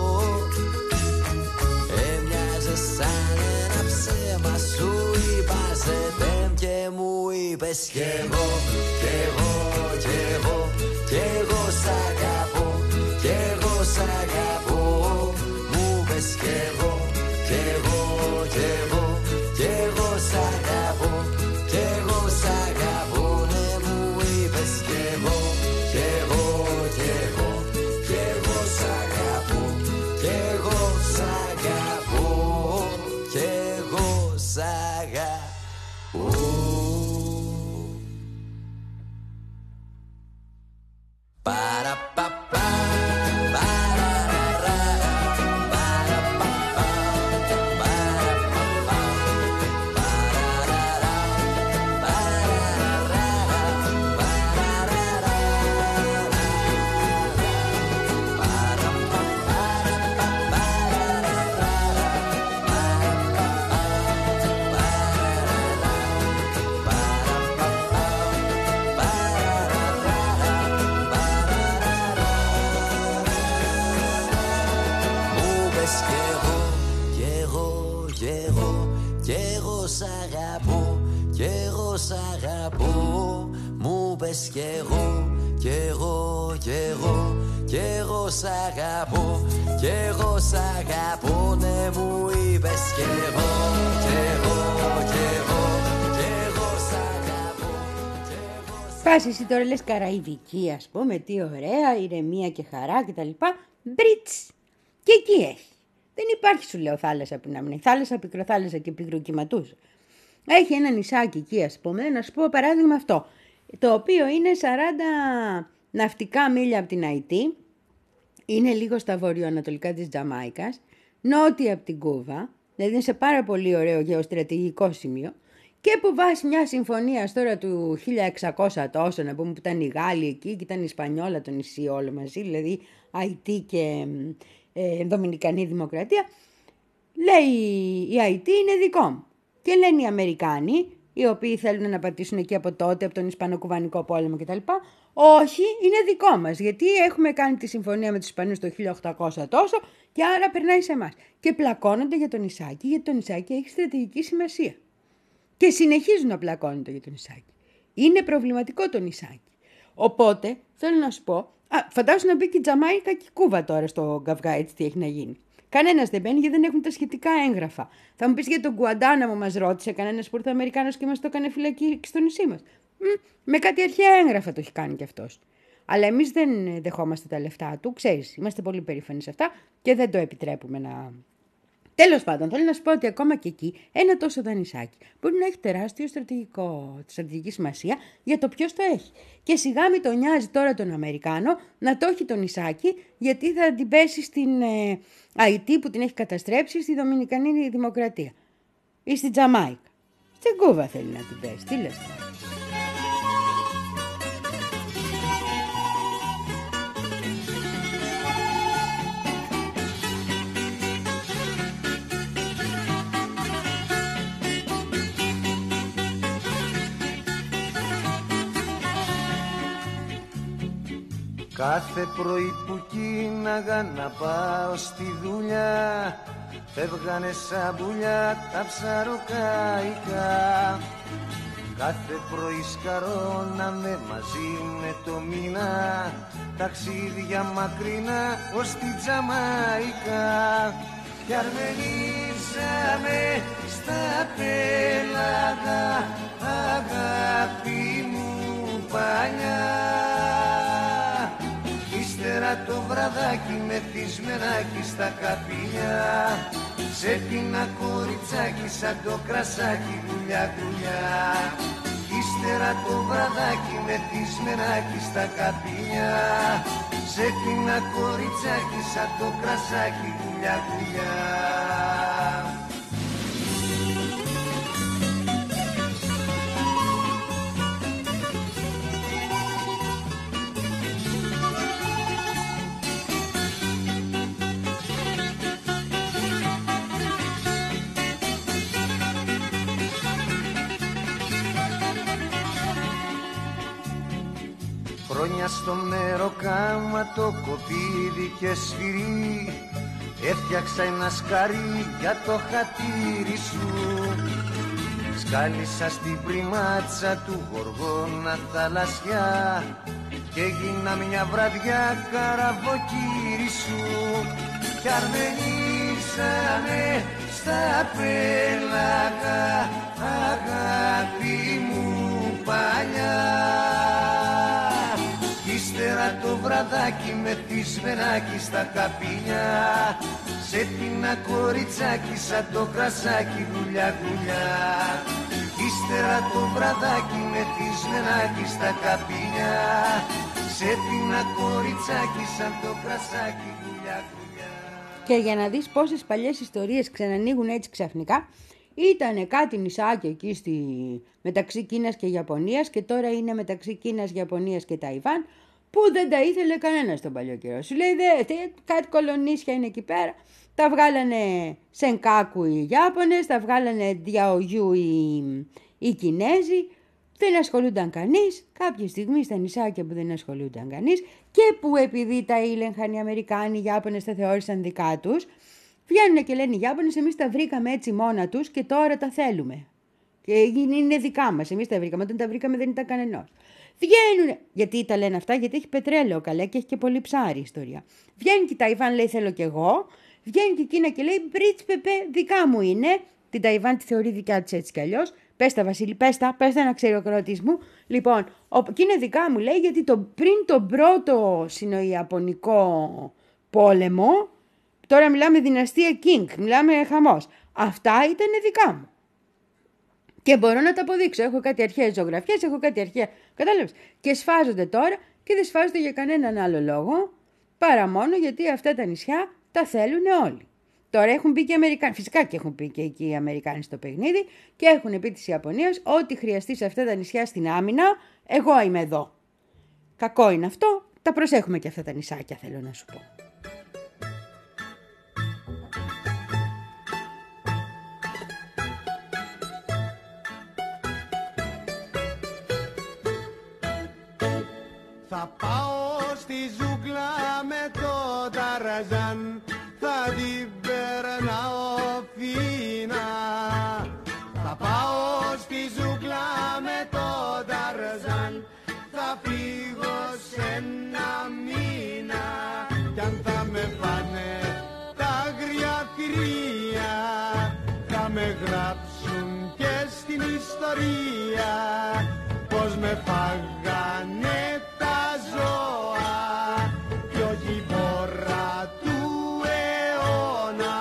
Έμοιαζε σαν ένα ψέμα, σου είπα ζετέ και μου είπες κι εγώ. Κι εγώ, κι εγώ, κι εγώ σ' αγαπώ, κι εγώ σ' αγαπώ. Μου πες κι εγώ, κι εγώ, κι εγώ, κι εγώ σ' αγαπώ, κι εγώ πες κι εγώ, κι εγώ, κι εγώ, κι εγώ σ' αγαπώ, κι εγώ σ' αγαπώ. Μου πες κι εγώ, κι εγώ, κι εγώ, κι εγώ σ' αγαπώ, κι εγώ σ' αγαπώ. Ναι, μου είπες κι εγώ, κι εγώ, κι εγώ, κι εγώ σ' αγαπώ, κι εγώ σ' αγαπώ. Πας εσύ τώρα λες Καραϊβική, ας πούμε, τι ωραία, ηρεμία και χαρά κτλ. Μπριτς. Και εκεί έχει. Δεν υπάρχει, σου λέω, θάλασσα που να μην έχει. Θάλασσα, πικροθάλασσα και πικροκυματούσα. Έχει ένα νησάκι εκεί, ας πούμε, να σου πω παράδειγμα αυτό, το οποίο είναι σαράντα ναυτικά μίλια από την Αϊτή, είναι λίγο στα βορειοανατολικά της Τζαμάικας, νότια από την Κούβα, δηλαδή είναι σε πάρα πολύ ωραίο γεωστρατηγικό σημείο, και που βάσει μια συμφωνία τώρα του χίλια εξακόσια τόσο, να πούμε, που ήταν οι Γάλλοι εκεί και ήταν η Ισπανιόλα το νησί όλο μαζί, δηλαδή Αϊτή και ε, Δομινικανή Δημοκρατία, λέει η Αϊτή είναι δικό μου. Και λένε οι Αμερικάνοι, οι οποίοι θέλουν να πατήσουν εκεί από τότε, από τον Ισπανοκουβανικό πόλεμο κτλ. Όχι, είναι δικό μας, γιατί έχουμε κάνει τη συμφωνία με τους Ισπανούς το χίλια οκτακόσια τόσο και άρα περνάει σε εμάς. Και πλακώνονται για το νησάκι, γιατί το νησάκι έχει στρατηγική σημασία. Και συνεχίζουν να πλακώνονται για το νησάκι. Είναι προβληματικό το νησάκι. Οπότε, θέλω να σου πω, α, φαντάσου να μπει και η Τζαμάικα και η Κούβα τώρα στο καυγά, έτσι τι έχει να γίνει. Κανένας δεν μπαίνει γιατί δεν έχουν τα σχετικά έγγραφα. Θα μου πεις για τον Γκουαντάναμο, μας ρώτησε κανένας που ήρθε Αμερικάνος και μας το έκανε φυλακή στο νησί μας. Μ, με κάτι αρχαία έγγραφα το έχει κάνει κι αυτός. Αλλά εμείς δεν δεχόμαστε τα λεφτά του, ξέρεις, είμαστε πολύ περήφανοι σε αυτά και δεν το επιτρέπουμε να. Τέλος πάντων, θέλω να σου πω ότι ακόμα και εκεί ένα τόσο δανεισάκι μπορεί να έχει τεράστιο στρατηγικό, στρατηγική σημασία για το ποιος το έχει. Και σιγά μην τον νοιάζει τώρα τον Αμερικάνο να το έχει το νησάκι, γιατί θα την πέσει στην ε, Αϊτή που την έχει καταστρέψει, στη Δομινικανή Δημοκρατία ή στη Τζαμάικα. Στην Κούβα θέλει να την πέσει, τι λες τώρα. Κάθε πρωί που κίναγα να πάω στη δουλειά, φεύγανε σαν πουλιά τα ψαροκάικα. Κάθε πρωί σκαρώναμε μαζί με το μήνα, ταξίδια μακρινά ως τη Τζαμάικα. Κι αρμενίζαμε στα πέλαγα, αγάπη μου παλιά. Ύστερα το βραδάκι μεθυσμενάκι στα καπηλιά, σε πίνα κοριτσάκι σαν το κρασάκι γουλιά γουλιά. Ύστερα το βραδάκι μεθυσμενάκι στα καπηλιά, σε πίνα κοριτσάκι σαν το κρασάκι γουλιά γουλιά. Χρόνια στο μεροκάμα το κοπίδι και σφυρί, έφτιαξα ένα σκαρί για το χατήρι σου. Σκάλισα στην πριμάτσα του γοργόνα θαλασσιά και έγινα μια βραδιά καραβοκύρι σου. Κι αρμενίσαμε στα πέλαγα, αγάπη μου παλιά. Ύστερα το βραδάκι μεθυσμενάκι στα καπίνια, σε πίνα κοριτσάκι σαν το κρασάκι γουλιά γουλιά. Ύστερα το βραδάκι μεθυσμενάκι στα καπίνια, σε πίνα κοριτσάκι σαν το κρασάκι γουλιά γουλιά. Και για να δεις πόσες παλιές ιστορίες ξανανοίγουν έτσι ξαφνικά, ήτανε κάτι νησάκι εκεί στη... μεταξύ Κίνας και Ιαπωνίας και τώρα είναι μεταξύ Κίνας, Ιαπωνίας και Ταϊβάν, που δεν τα ήθελε κανένα στον παλιό καιρό. Σου λέει δε, κάτι κολονίσια είναι εκεί πέρα. Τα βγάλανε Σενκάκου οι Ιάπωνες, τα βγάλανε Διαογιού οι, οι Κινέζοι. Δεν ασχολούνταν κανείς. Κάποια στιγμή στα νησάκια που δεν ασχολούνταν κανείς και που επειδή τα ήλεγχαν οι Αμερικάνοι, οι Ιάπωνες τα θεώρησαν δικά τους, Βγαίνουν και λένε οι Ιάπωνες, εμείς τα βρήκαμε έτσι μόνα τους και τώρα τα θέλουμε. Και είναι δικά μας, εμείς τα βρήκαμε, όταν τα βρήκαμε δεν ήταν κανενός. Βγαίνουν, γιατί τα λένε αυτά, γιατί έχει πετρέλαιο καλά και έχει και πολύ ψάρι η ιστορία. Βγαίνει και η Ταϊβάν, λέει θέλω κι εγώ. Βγαίνει και η Κίνα και λέει μπριτς πεπέ, δικά μου είναι. Την Ταϊβάν τη θεωρεί δικιά της έτσι κι αλλιώς. Πες τα Βασίλη, πες τα, πες τα ένα ξεροκρότης μου. Λοιπόν, και είναι δικά μου λέει γιατί το, πριν τον πρώτο σινοϊαπωνικό πόλεμο, τώρα μιλάμε δυναστεία King, μιλάμε χαμός. Αυτά ήταν δικά μου. Και μπορώ να τα αποδείξω. Έχω κάτι αρχαίες ζωγραφιές, έχω κάτι αρχαία. Κατάλαβες. Και σφάζονται τώρα και δεν σφάζονται για κανέναν άλλο λόγο παρά μόνο γιατί αυτά τα νησιά τα θέλουν όλοι. Τώρα έχουν μπει και οι Αμερικάνοι. Φυσικά και έχουν μπει και εκεί οι Αμερικάνοι στο παιχνίδι και έχουν πει της Ιαπωνίας ό,τι χρειαστεί σε αυτά τα νησιά στην άμυνα, εγώ είμαι εδώ. Κακό είναι αυτό. Τα προσέχουμε και αυτά τα νησάκια, θέλω να σου πω. Θα πάω στη ζούγκλα με το Ταραζάν, θα την περνάω φίνα. Θα πάω στη ζούγκλα με το Ταραζάν, θα φύγω σε ένα μήνα. Κι αν θα με πάνε τα αγριά θηρία, θα με γράψουν και στην ιστορία πως με φάγανε τα ζώα κι όχι η πόρα του αιώνα.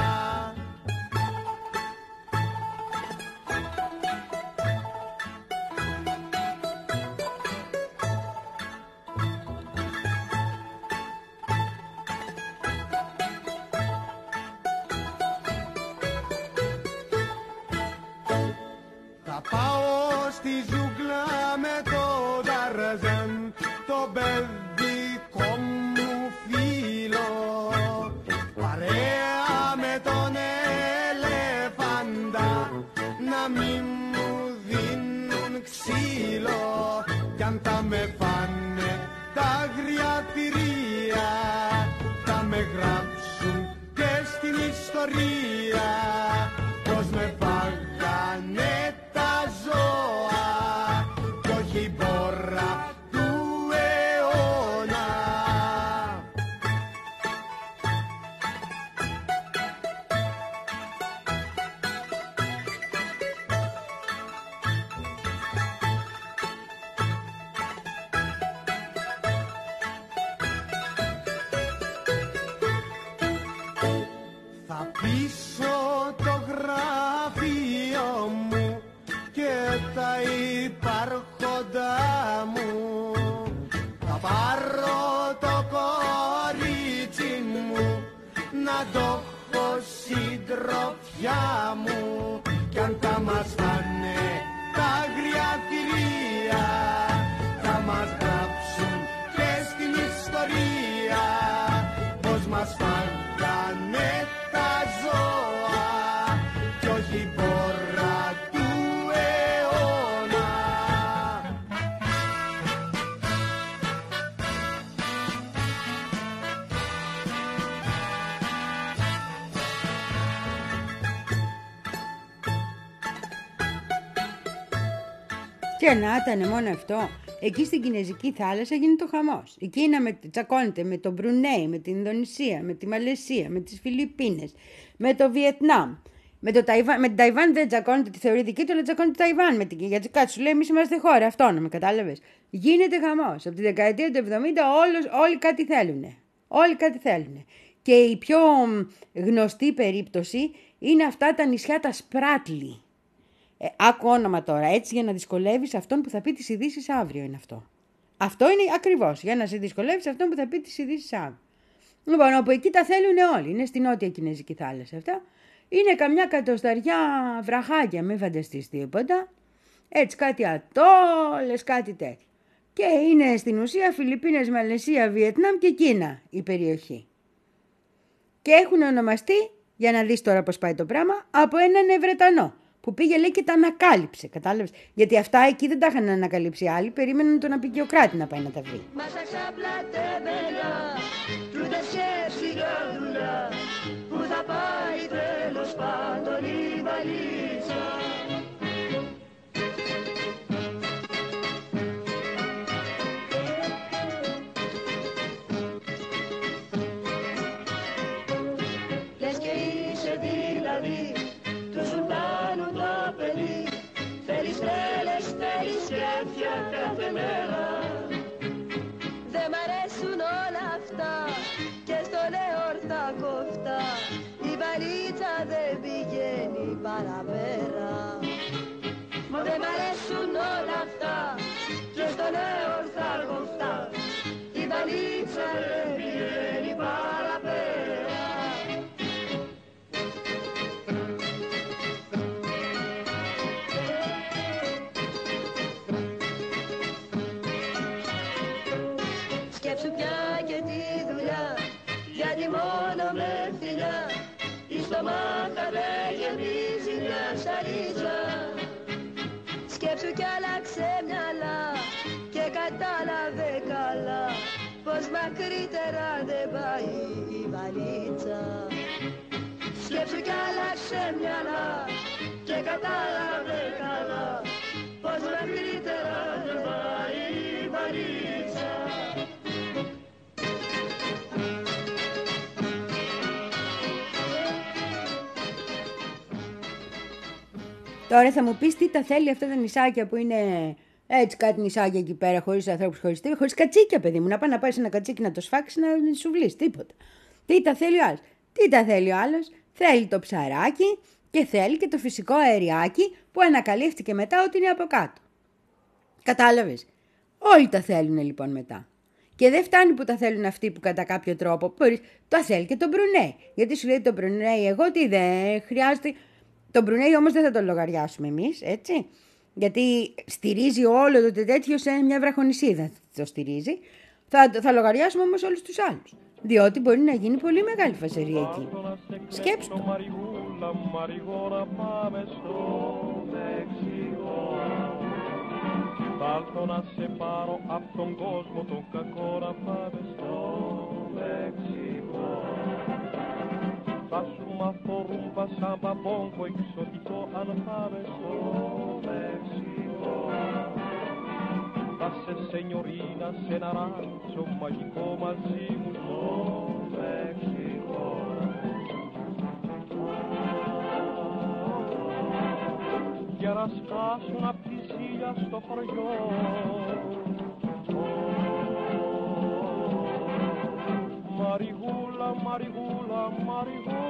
Θα πάω στη ζούγκλα με το Ταραζάν, το παιδικό μου φίλο, παρέα με τον ελεφάντα, να μην μου δίνουν ξύλο. Κι αν θα με φάνε τα αγριά θηρία, θα με γράψουν και στην ιστορία πως με φάγανε τα ζώα κι όχι η πόρα του αιώνα. Θα πείσω το γραφείο μου και τα υπάρχοντά μου, θα πάρω το κορίτσι μου να το έχω συντροφιά μου. Κι αν θα μας φάνε τα αγριά θηρία, θα μας γράψουν και στην ιστορία πως μας φάγανε τα ζώα κι όχι η πόρα του αιώνα. Και να ήταν μόνο αυτό. Εκεί στην Κινέζικη θάλασσα γίνεται το χαμός. Η Κίνα με, τσακώνεται με το Μπρουνέι, με την Ινδονησία, με τη Μαλαισία, με τις Φιλιππίνες, με το Βιετνάμ. Με, το Ταϊβάν, με την Ταϊβάν δεν τσακώνεται, τη θεωρεί δική του, αλλά τσακώνεται τη Ταϊβάν με την Κίνα. Γιατί κάτι σου λέει, εμείς είμαστε χώρα αυτόνομη, κατάλαβες. Γίνεται χαμός. Από τη δεκαετία του εβδομήντα όλος, όλοι κάτι θέλουνε. Όλοι κάτι θέλουνε. Και η πιο γνωστή περίπτωση είναι αυτά τα νησιά τα Σπράτλι. Ε, άκου όνομα τώρα, έτσι για να δυσκολεύεις αυτόν που θα πει τις ειδήσεις αύριο είναι αυτό. Αυτό είναι ακριβώς, για να σε δυσκολεύεις αυτόν που θα πει τις ειδήσεις αύριο. Λοιπόν, από εκεί τα θέλουν όλοι, είναι στην νότια Κινέζικη θάλασσα αυτά. Είναι καμιά κατοσταριά βραχάκια, μην φανταστείς τίποτα. Έτσι κάτι ατόλες, κάτι τέτοιο. Και είναι στην ουσία Φιλιππίνες, Μαλαισία, Βιετνάμ και Κίνα η περιοχή. Και έχουν ονομαστεί, για να δεις τώρα πώς πάει το πράγμα, από έναν Βρετανό. Που πήγε λέει και τα ανακάλυψε, κατάλαβες. Γιατί αυτά εκεί δεν τα είχαν ανακαλύψει άλλοι, περίμεναν τον Απικιοκράτη να πάει να τα βρει. Που θα βαλίτσα. Λες και είσαι δηλαδή του Σουλτάνου το παιδί. Θέλεις τρέλες, θέλεις σκέφτια κάθε μέρα. Δε μ' αρέσουν όλα αυτά και στο λέω ορθά κοφτά. Η βαλίτσα δεν πηγαίνει παραπέρα. Μα δε μ' αρέσουν όλα αυτά και στο λέω ορθά κοφτά. Η βαλίτσα δεν πηγαίνει παραπέρα. Σκέψου πια και τη δουλειά, γιατί μόνο με φιλιά η στομάχα δεν γεμίζει μια σαλίτσα. Σκέψου κι άλλαξε μυαλά και κατάλαβε καλά πως μακρύτερα δεν πάει η βαλίτσα. Σκέψου κι άλλαξε μυαλά και κατάλαβε καλά πως μακρύτερα δεν πάει η βαλίτσα. Τώρα θα μου πεις τι τα θέλει αυτά τα νησάκια που είναι έτσι κάτι νησάκια εκεί πέρα, χωρίς ανθρώπους, χωρίς τίποτα, χωρίς κατσίκια, παιδί μου. Να πάει να πάει σε ένα κατσίκι να το σφάξει, να σου βλύσει τίποτα. Τι τα θέλει ο άλλος? Τι τα θέλει ο άλλος? Θέλει το ψαράκι και θέλει και το φυσικό αεριάκι που ανακαλύφθηκε μετά ότι είναι από κάτω. Κατάλαβες? Όλοι τα θέλουν λοιπόν μετά. Και δεν φτάνει που τα θέλουν αυτοί που κατά κάποιο τρόπο μπορείς, το θέλει και το Μπρουνέι. Γιατί σου λέει το Μπρουνέι, εγώ τι δεν χρειάζεται. Το Μπρουνέι όμως δεν θα το λογαριάσουμε εμείς, έτσι. Γιατί στηρίζει όλο το τέτοιο σε μια βραχονησίδα. Το στηρίζει. Θα, θα λογαριάσουμε όμως όλους τους άλλους. Διότι μπορεί να γίνει πολύ μεγάλη φασαρία εκεί. Σκέψου το. Μαριγούλα, Μαριγόρα, πάμε στο Μεξικό. Βάλθω να σε πάρω απ' τον κόσμο τον κακό, να πάμε στο Μεξικό. Θα σου μάθω ρούμπα, σάμπα, μπόγκο, εξωτικό, αν πάμε στο Μεξικό. Θα σε σενιωρίνα, σε ένα ράτσο μαγικό μαζί μου στο Μεξικό. Για να σκάσουν απ' τη ζήλια στο χωριό. Μαριγούλα, Μαριγούλα, Μαριγό.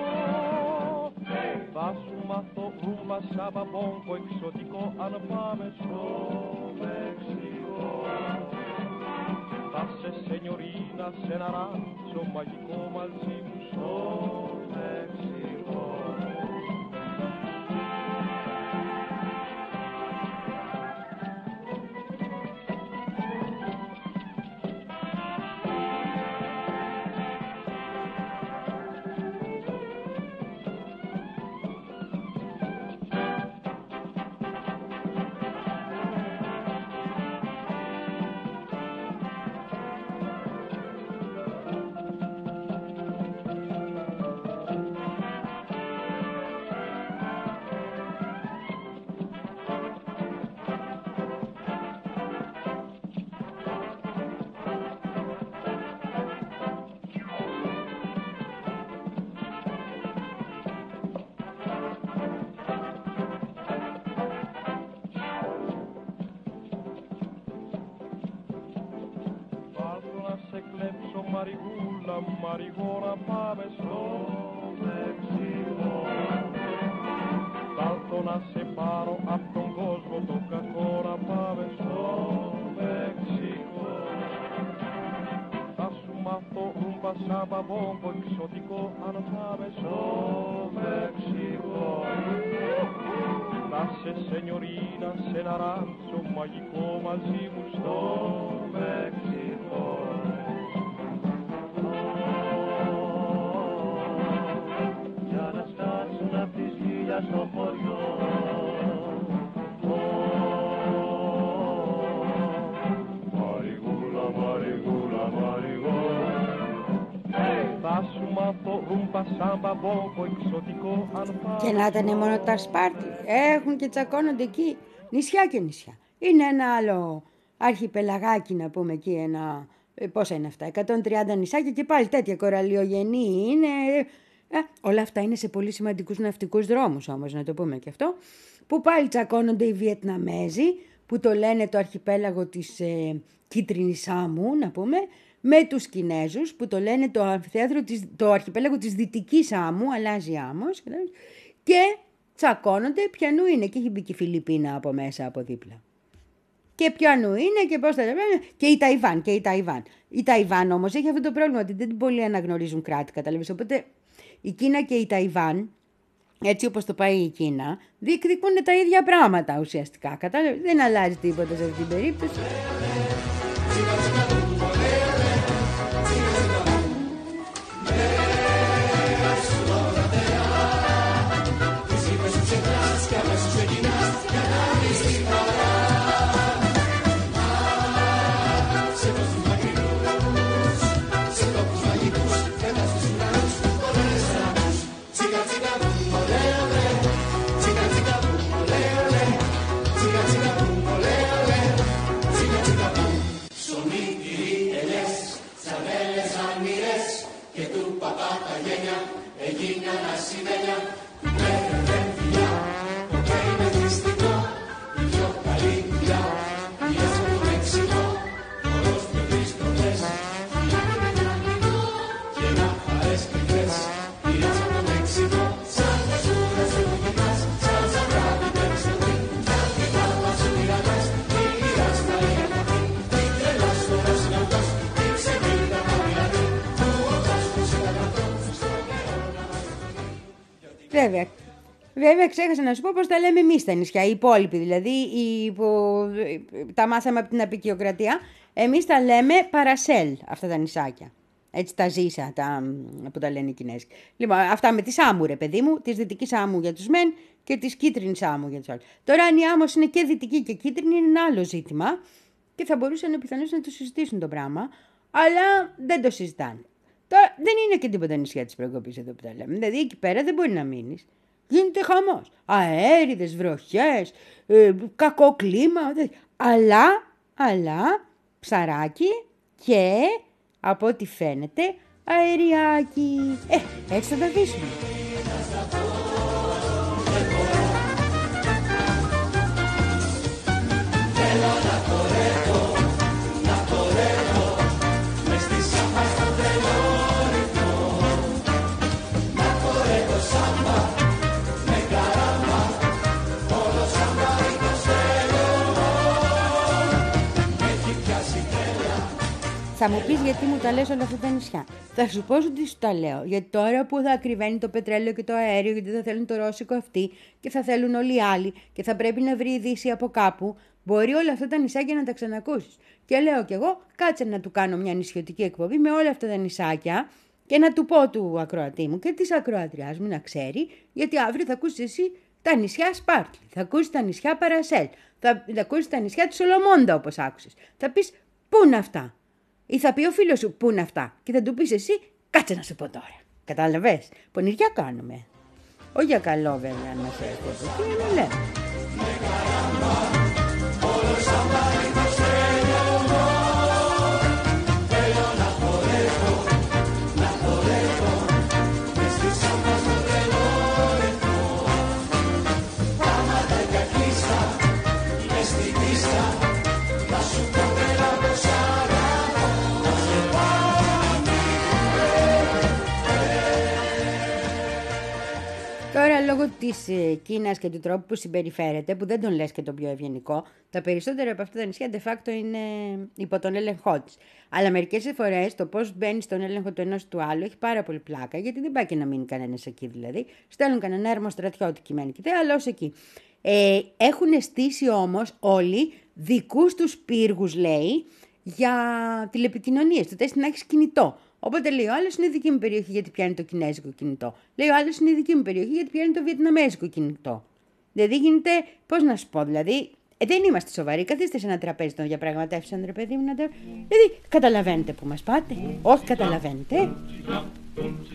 Θα σου μάθω ρούμπα, σάμπα, μπόγκο, εξωτικό, αν πάμε στο Μεξικό. Θα σε σενιωρίνα, σε ένα ράτσο μαγικό μαζί μου στο Μεξικό. Μαριγούλα, Μαριγόρα, πάμε στο Μεξικό. Βάλθω να σε πάρω απ' τον κόσμο τον κακό, να πάμε στο Μεξικό. Θα σου μάθω ρούμπα, σάμπα, μπόγκο, εξωτικό, αν πάμε στο Μεξικό. Θα σε σενιωρίνα, σε ένα ράτσο μαγικό μαζί μου στο Μεξικό. Στο χωριό. Μαριγούλα, Μαριγούλα, Μαριγό. Θα σου μάθω ρούμπα, σάμπα, μπόμπο, εξωτικό αλφα. Και να ήταν μόνο τα Σπάρτη. Έχουν και τσακώνονται εκεί. Νησιά και νησιά. Είναι ένα άλλο αρχιπελαγάκι να πούμε εκεί. Ένα, πόσα είναι αυτά, εκατόν τριάντα νησάκια και πάλι τέτοια κοραλιογενή είναι. Ε, όλα αυτά είναι σε πολύ σημαντικούς ναυτικούς δρόμους όμως, να το πούμε και αυτό. Που πάλι τσακώνονται οι Βιετναμέζοι, που το λένε το αρχιπέλαγο της ε, Κίτρινης Σάμου, να πούμε, με τους Κινέζους, που το λένε το, αμφιθέατρο της, το αρχιπέλαγο της Δυτικής Σάμου, αλλάζει άμμος, και τσακώνονται ποιανού είναι, και έχει μπει και η Φιλιππίνα από μέσα, από δίπλα. Και ποιανού είναι και πώς θα λένε, και η Ταϊβάν, και η Ταϊβάν. Η Ταϊβάν όμως έχει αυτό το πρόβλημα, ότι δεν πολύ αναγνωρίζουν κράτη, κατάλαβες, οπότε η Κίνα και η Ταϊβάν, έτσι όπως το πάει η Κίνα, διεκδικούν τα ίδια πράγματα ουσιαστικά. Κατάλαβες, δεν αλλάζει τίποτα σε αυτή την περίπτωση. Βέβαια. Βέβαια, ξέχασα να σου πω πώς τα λέμε εμείς τα νησιά, οι υπόλοιποι δηλαδή, οι που τα μάθαμε από την αποικιοκρατία. Εμείς τα λέμε παρασέλ, αυτά τα νησάκια. Έτσι τα ζήσα, τα, που τα λένε οι Κινέζοι. Λοιπόν, αυτά με τη Σάμου, ρε παιδί μου, της Δυτικής Άμμου για τους μεν και της Κίτρινης Άμμου για τους άλλους. Τώρα, αν η άμμος είναι και δυτική και κίτρινη, είναι ένα άλλο ζήτημα και θα μπορούσαν πιθανώς να το συζητήσουν το πράγμα, αλλά δεν το συζητάνε. Τώρα, δεν είναι και τίποτα νησιά της προκοπής εδώ που τα λέμε. Δηλαδή, εκεί πέρα δεν μπορεί να μείνεις. Γίνεται χαμός. Αέριδες, βροχές, ε, κακό κλίμα. Αλλά, αλλά, ψαράκι και, από ό,τι φαίνεται, αεριάκι. Ε, έτσι θα τα αφήσουμε. Θα μου πεις γιατί μου τα λες όλα αυτά τα νησιά. Θα σου πω ότι σου τα λέω. Γιατί τώρα που θα ακριβένει το πετρέλαιο και το αέριο, γιατί θα θέλουν το ρώσικο αυτοί και θα θέλουν όλοι οι άλλοι και θα πρέπει να βρει η Δύση από κάπου, μπορεί όλα αυτά τα νησάκια να τα ξανακούσεις. Και λέω κι εγώ, κάτσε να του κάνω μια νησιωτική εκπομπή με όλα αυτά τα νησάκια και να του πω του ακροατή μου και της ακροατριάς μου να ξέρει, γιατί αύριο θα ακούσεις εσύ τα νησιά Σπάρτλη, θα ακούσεις τα νησιά Παρασέλ, θα, θα ακούσεις τα νησιά του Σολομόντα όπως άκουσες. Θα πεις, πού είναι αυτά? Ή θα πει ο φίλος σου, πού είναι αυτά? Και θα του πεις εσύ, κάτσε να σου πω τώρα. Κατάλαβες, πονηριά κάνουμε. Όχι για καλό βέβαια, αν μας έρθει. Τι είναι να λέμε. Τώρα, λόγω της ε, Κίνας και του τρόπου που συμπεριφέρεται, που δεν τον λες και το πιο ευγενικό, τα περισσότερα από αυτά τα νησιά de facto είναι υπό τον έλεγχό της. Αλλά μερικές φορές το πώς μπαίνει στον έλεγχο του ενός του άλλου έχει πάρα πολύ πλάκα, γιατί δεν πάει και να μείνει κανένας εκεί δηλαδή. Στέλνουν κανένα έρμο στρατιώτη κειμένη και αλλά ως εκεί. Ε, έχουν στήσει όμως όλοι δικούς τους πύργους, λέει, για τηλεπικοινωνίες. Το τεστ να έχεις κινητό. Οπότε λέει ο άλλος είναι η δική μου περιοχή γιατί πιάνει το κινέζικο κινητό. Λέει ο άλλος είναι η δική μου περιοχή γιατί πιάνει το βιετναμέζικο κινητό. Δηλαδή γίνεται, πώς να σου πω, δηλαδή ε, δεν είμαστε σοβαροί. Καθίστε σε ένα τραπέζι των διαπραγματεύσεων, ρε παιδί μου. Να... Δηλαδή καταλαβαίνετε που μας πάτε. Όχι καταλαβαίνετε.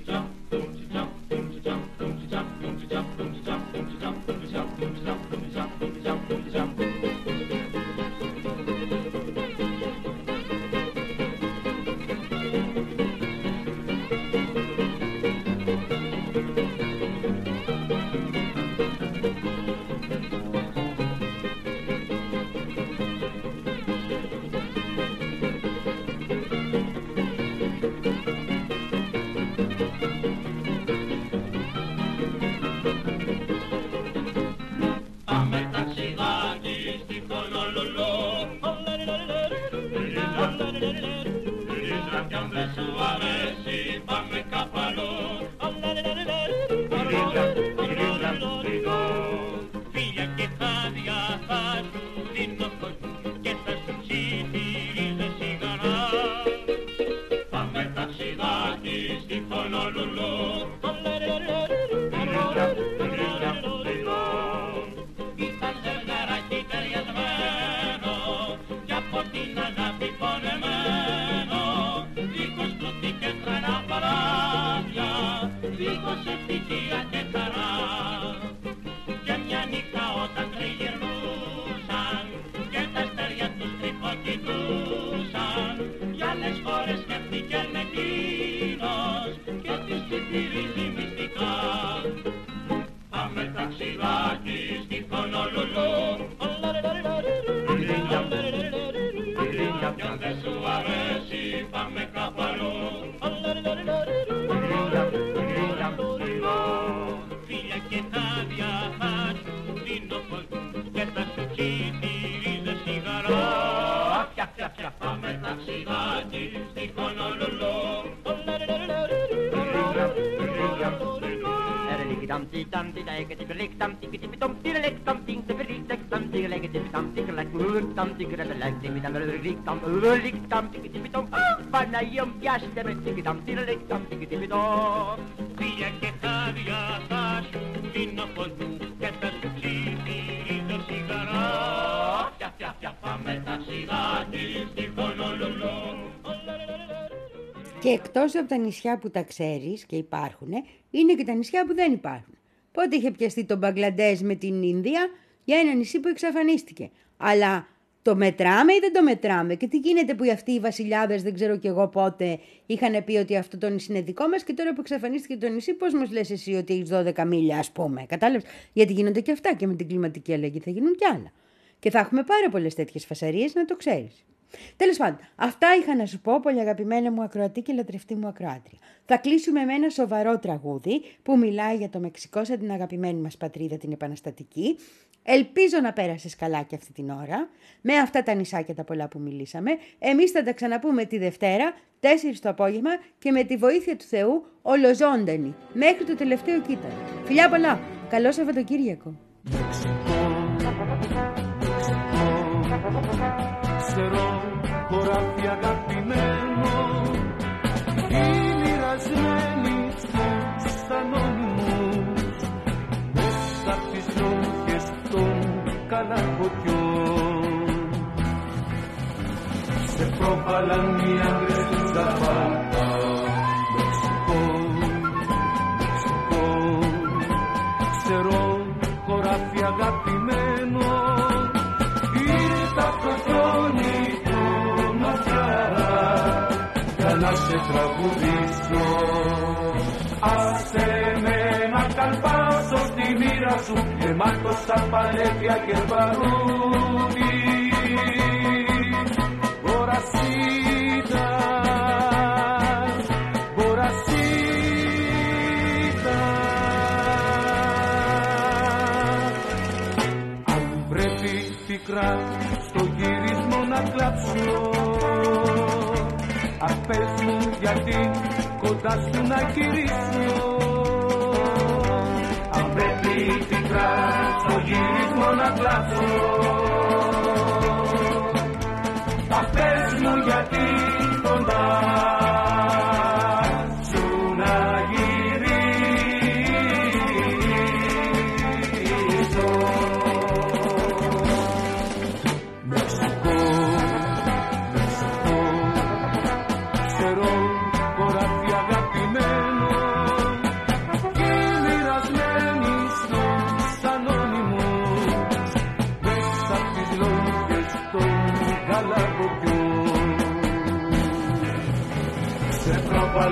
Παναγιώμ, πιάστε με τικιταμ, τικιταμ, τικιταμ. Φύγε και χάδια θα σου δίνω φως μου και θα σου ψηφίζω σιγαρά. Πια, πια, πια, πάμε ταξιδάκι στη Χονολουλού. Και εκτός από τα νησιά που τα ξέρεις και υπάρχουν, είναι και τα νησιά που δεν υπάρχουν. Πότε είχε πιαστεί το Μπαγκλαντές με την Ινδία για ένα νησί που εξαφανίστηκε. Αλλά το μετράμε ή δεν το μετράμε? Και τι γίνεται που αυτοί οι βασιλιάδες, δεν ξέρω κι εγώ πότε, είχαν πει ότι αυτό το νησί είναι δικό μας και τώρα που εξαφανίστηκε το νησί, πώς μας λες εσύ ότι έχεις δώδεκα μίλια, ας πούμε? Κατάλαβες? Γιατί γίνονται και αυτά και με την κλιματική αλλαγή θα γίνουν κι άλλα. Και θα έχουμε πάρα πολλές τέτοιες φασαρίες, να το ξέρεις. Τέλος πάντων, αυτά είχα να σου πω, πολύ αγαπημένα μου ακροατή και λατρευτή μου ακροάτρια. Θα κλείσουμε με ένα σοβαρό τραγούδι που μιλάει για το Μεξικό σαν την αγαπημένη μας πατρίδα, την επαναστατική. Ελπίζω να πέρασες καλά και αυτή την ώρα, με αυτά τα νησάκια τα πολλά που μιλήσαμε. Εμείς θα τα ξαναπούμε τη Δευτέρα, τέσσερις το απόγευμα και με τη βοήθεια του Θεού ολοζώντανοι, μέχρι το τελευταίο κύτταρο. Φιλιά πολλά, καλό Σαββατοκύριακο. Ξέρω χωράφι αγαπημένο, οι μοιρασμένοι στους ανώνυμους, μέσα απ' τις λόγχες των καλαμποτιών. Σε πρόβαλαν οι άντρες του Ζαπάτα, Μεξικό, Μεξικό. Ξέρω χωράφι αγαπημένο, ήρθα από το χιόνι του ματιάρα για να σε τραγουδήσω. Άσε με να καλπάσω στη μοίρα σου, γεμάτο σαν παλέτια και μπαρούδι. Μπορασίτα, μπορασίτα. Αν πρέπει πικρά στο γυρισμό να κλάψω, αχ πες μου γιατί κοντά σου να γυρίσω. Αν πρέπει πικρά στο γυρισμό να κλάψω, αχ πες μου γιατί κοντά σου να γυρίσω. Μεξικό, Μεξικό, ξέρω χωράφι αγαπημένο,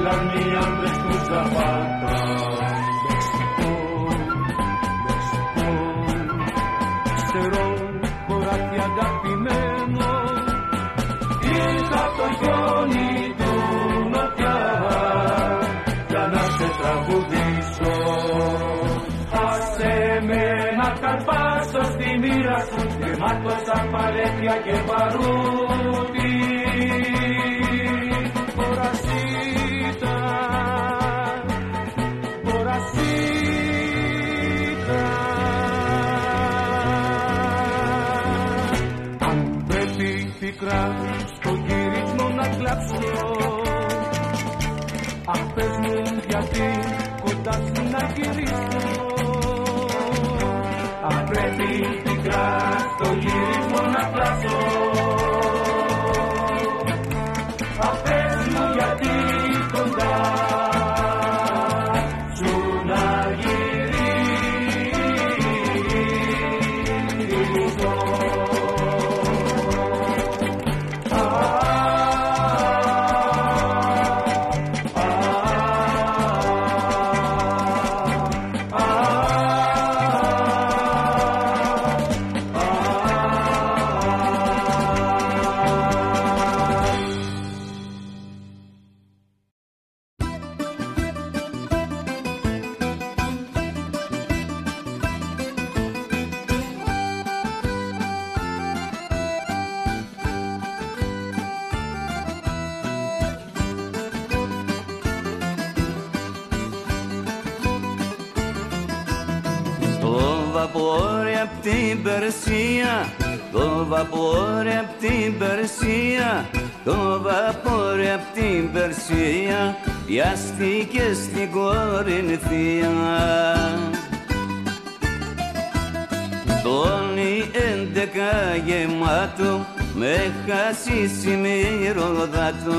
τρελάνοι οι άντρες του Ζαπάτα. Μεξικό, Μεξικό, ξερό χωράφι αγαπημένο, είχα το χιόνι του νοτιά για να σε τραγουδήσω. Άσε με να καλπάσω στη μοίρα σου, γεμάτο σαν παλέτια και παρούτι. Μπορασίτα, μπορασίτα. Αν πρέπει πικρά στο γύρισμα να κλάψω, αχ πες μου γιατί κοντά σου να γυρίσω. Αν πρέπει πικρά στο γύρισμα να κλάψω, αχ πες μου γιατί κοντά σου να γυρίσω. βαπόρι απ' την Περσία, το βαπόρι απ' την Περσία, το βαπόρι απ' την Περσία πιάστηκε στην Κορινθία. Τόνι έντεκα γεμάτο με χασίσι μυρωδάτο.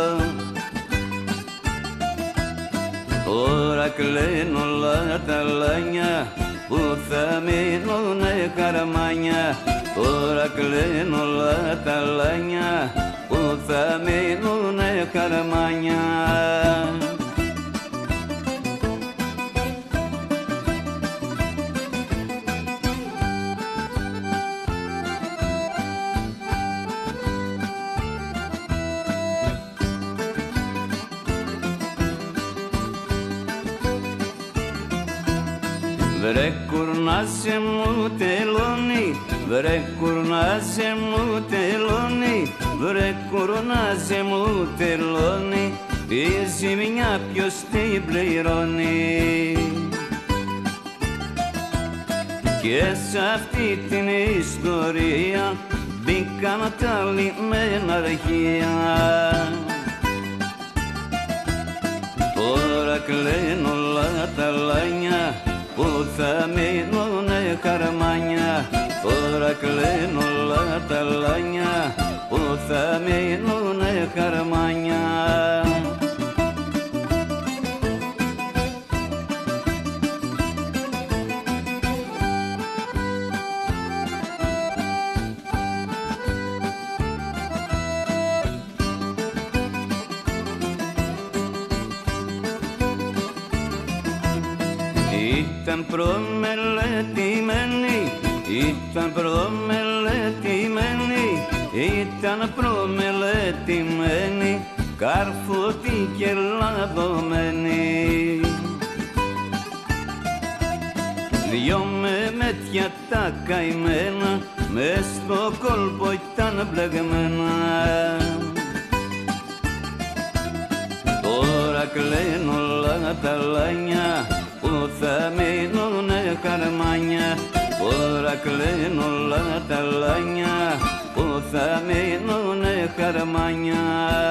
Τώρα κλαίνω όλα τα λάνια που θα μείνουνε καρμάνια. Τώρα κλαίνω όλα τα λάνια που θα μείνουνε καρμάνια. Βρε κουρνάσε μου τελώνει, βρε κουρνάσε μου τελώνει, βρε κουρνάσε μου τελώνει, τη ζημιά ποιος την πληρώνει. Και σ' αυτή την ιστορία μπήκαν τα λιμένα αρχεία. Τώρα κλαίνω όλα τα λάνια που θα μείνουνε χαρμάνια. Τώρα κλαίνω όλα τα λάνια που θα μείνουνε χαρμάνια. Ήταν προμελετημένη, ήταν προμελετημένη, ήταν προμελετημένη, καρφωτή και λαδωμένη. Δυο με μέτια τα καημένα, μες στο κόλπο ήταν μπλεγμένα. Τώρα κλαίνω όλα τα λάνια που θα μείνουνε χαρμάνια. Τώρα κλαίνω όλα τα λάνια που θα μείνουνε χαρμάνια.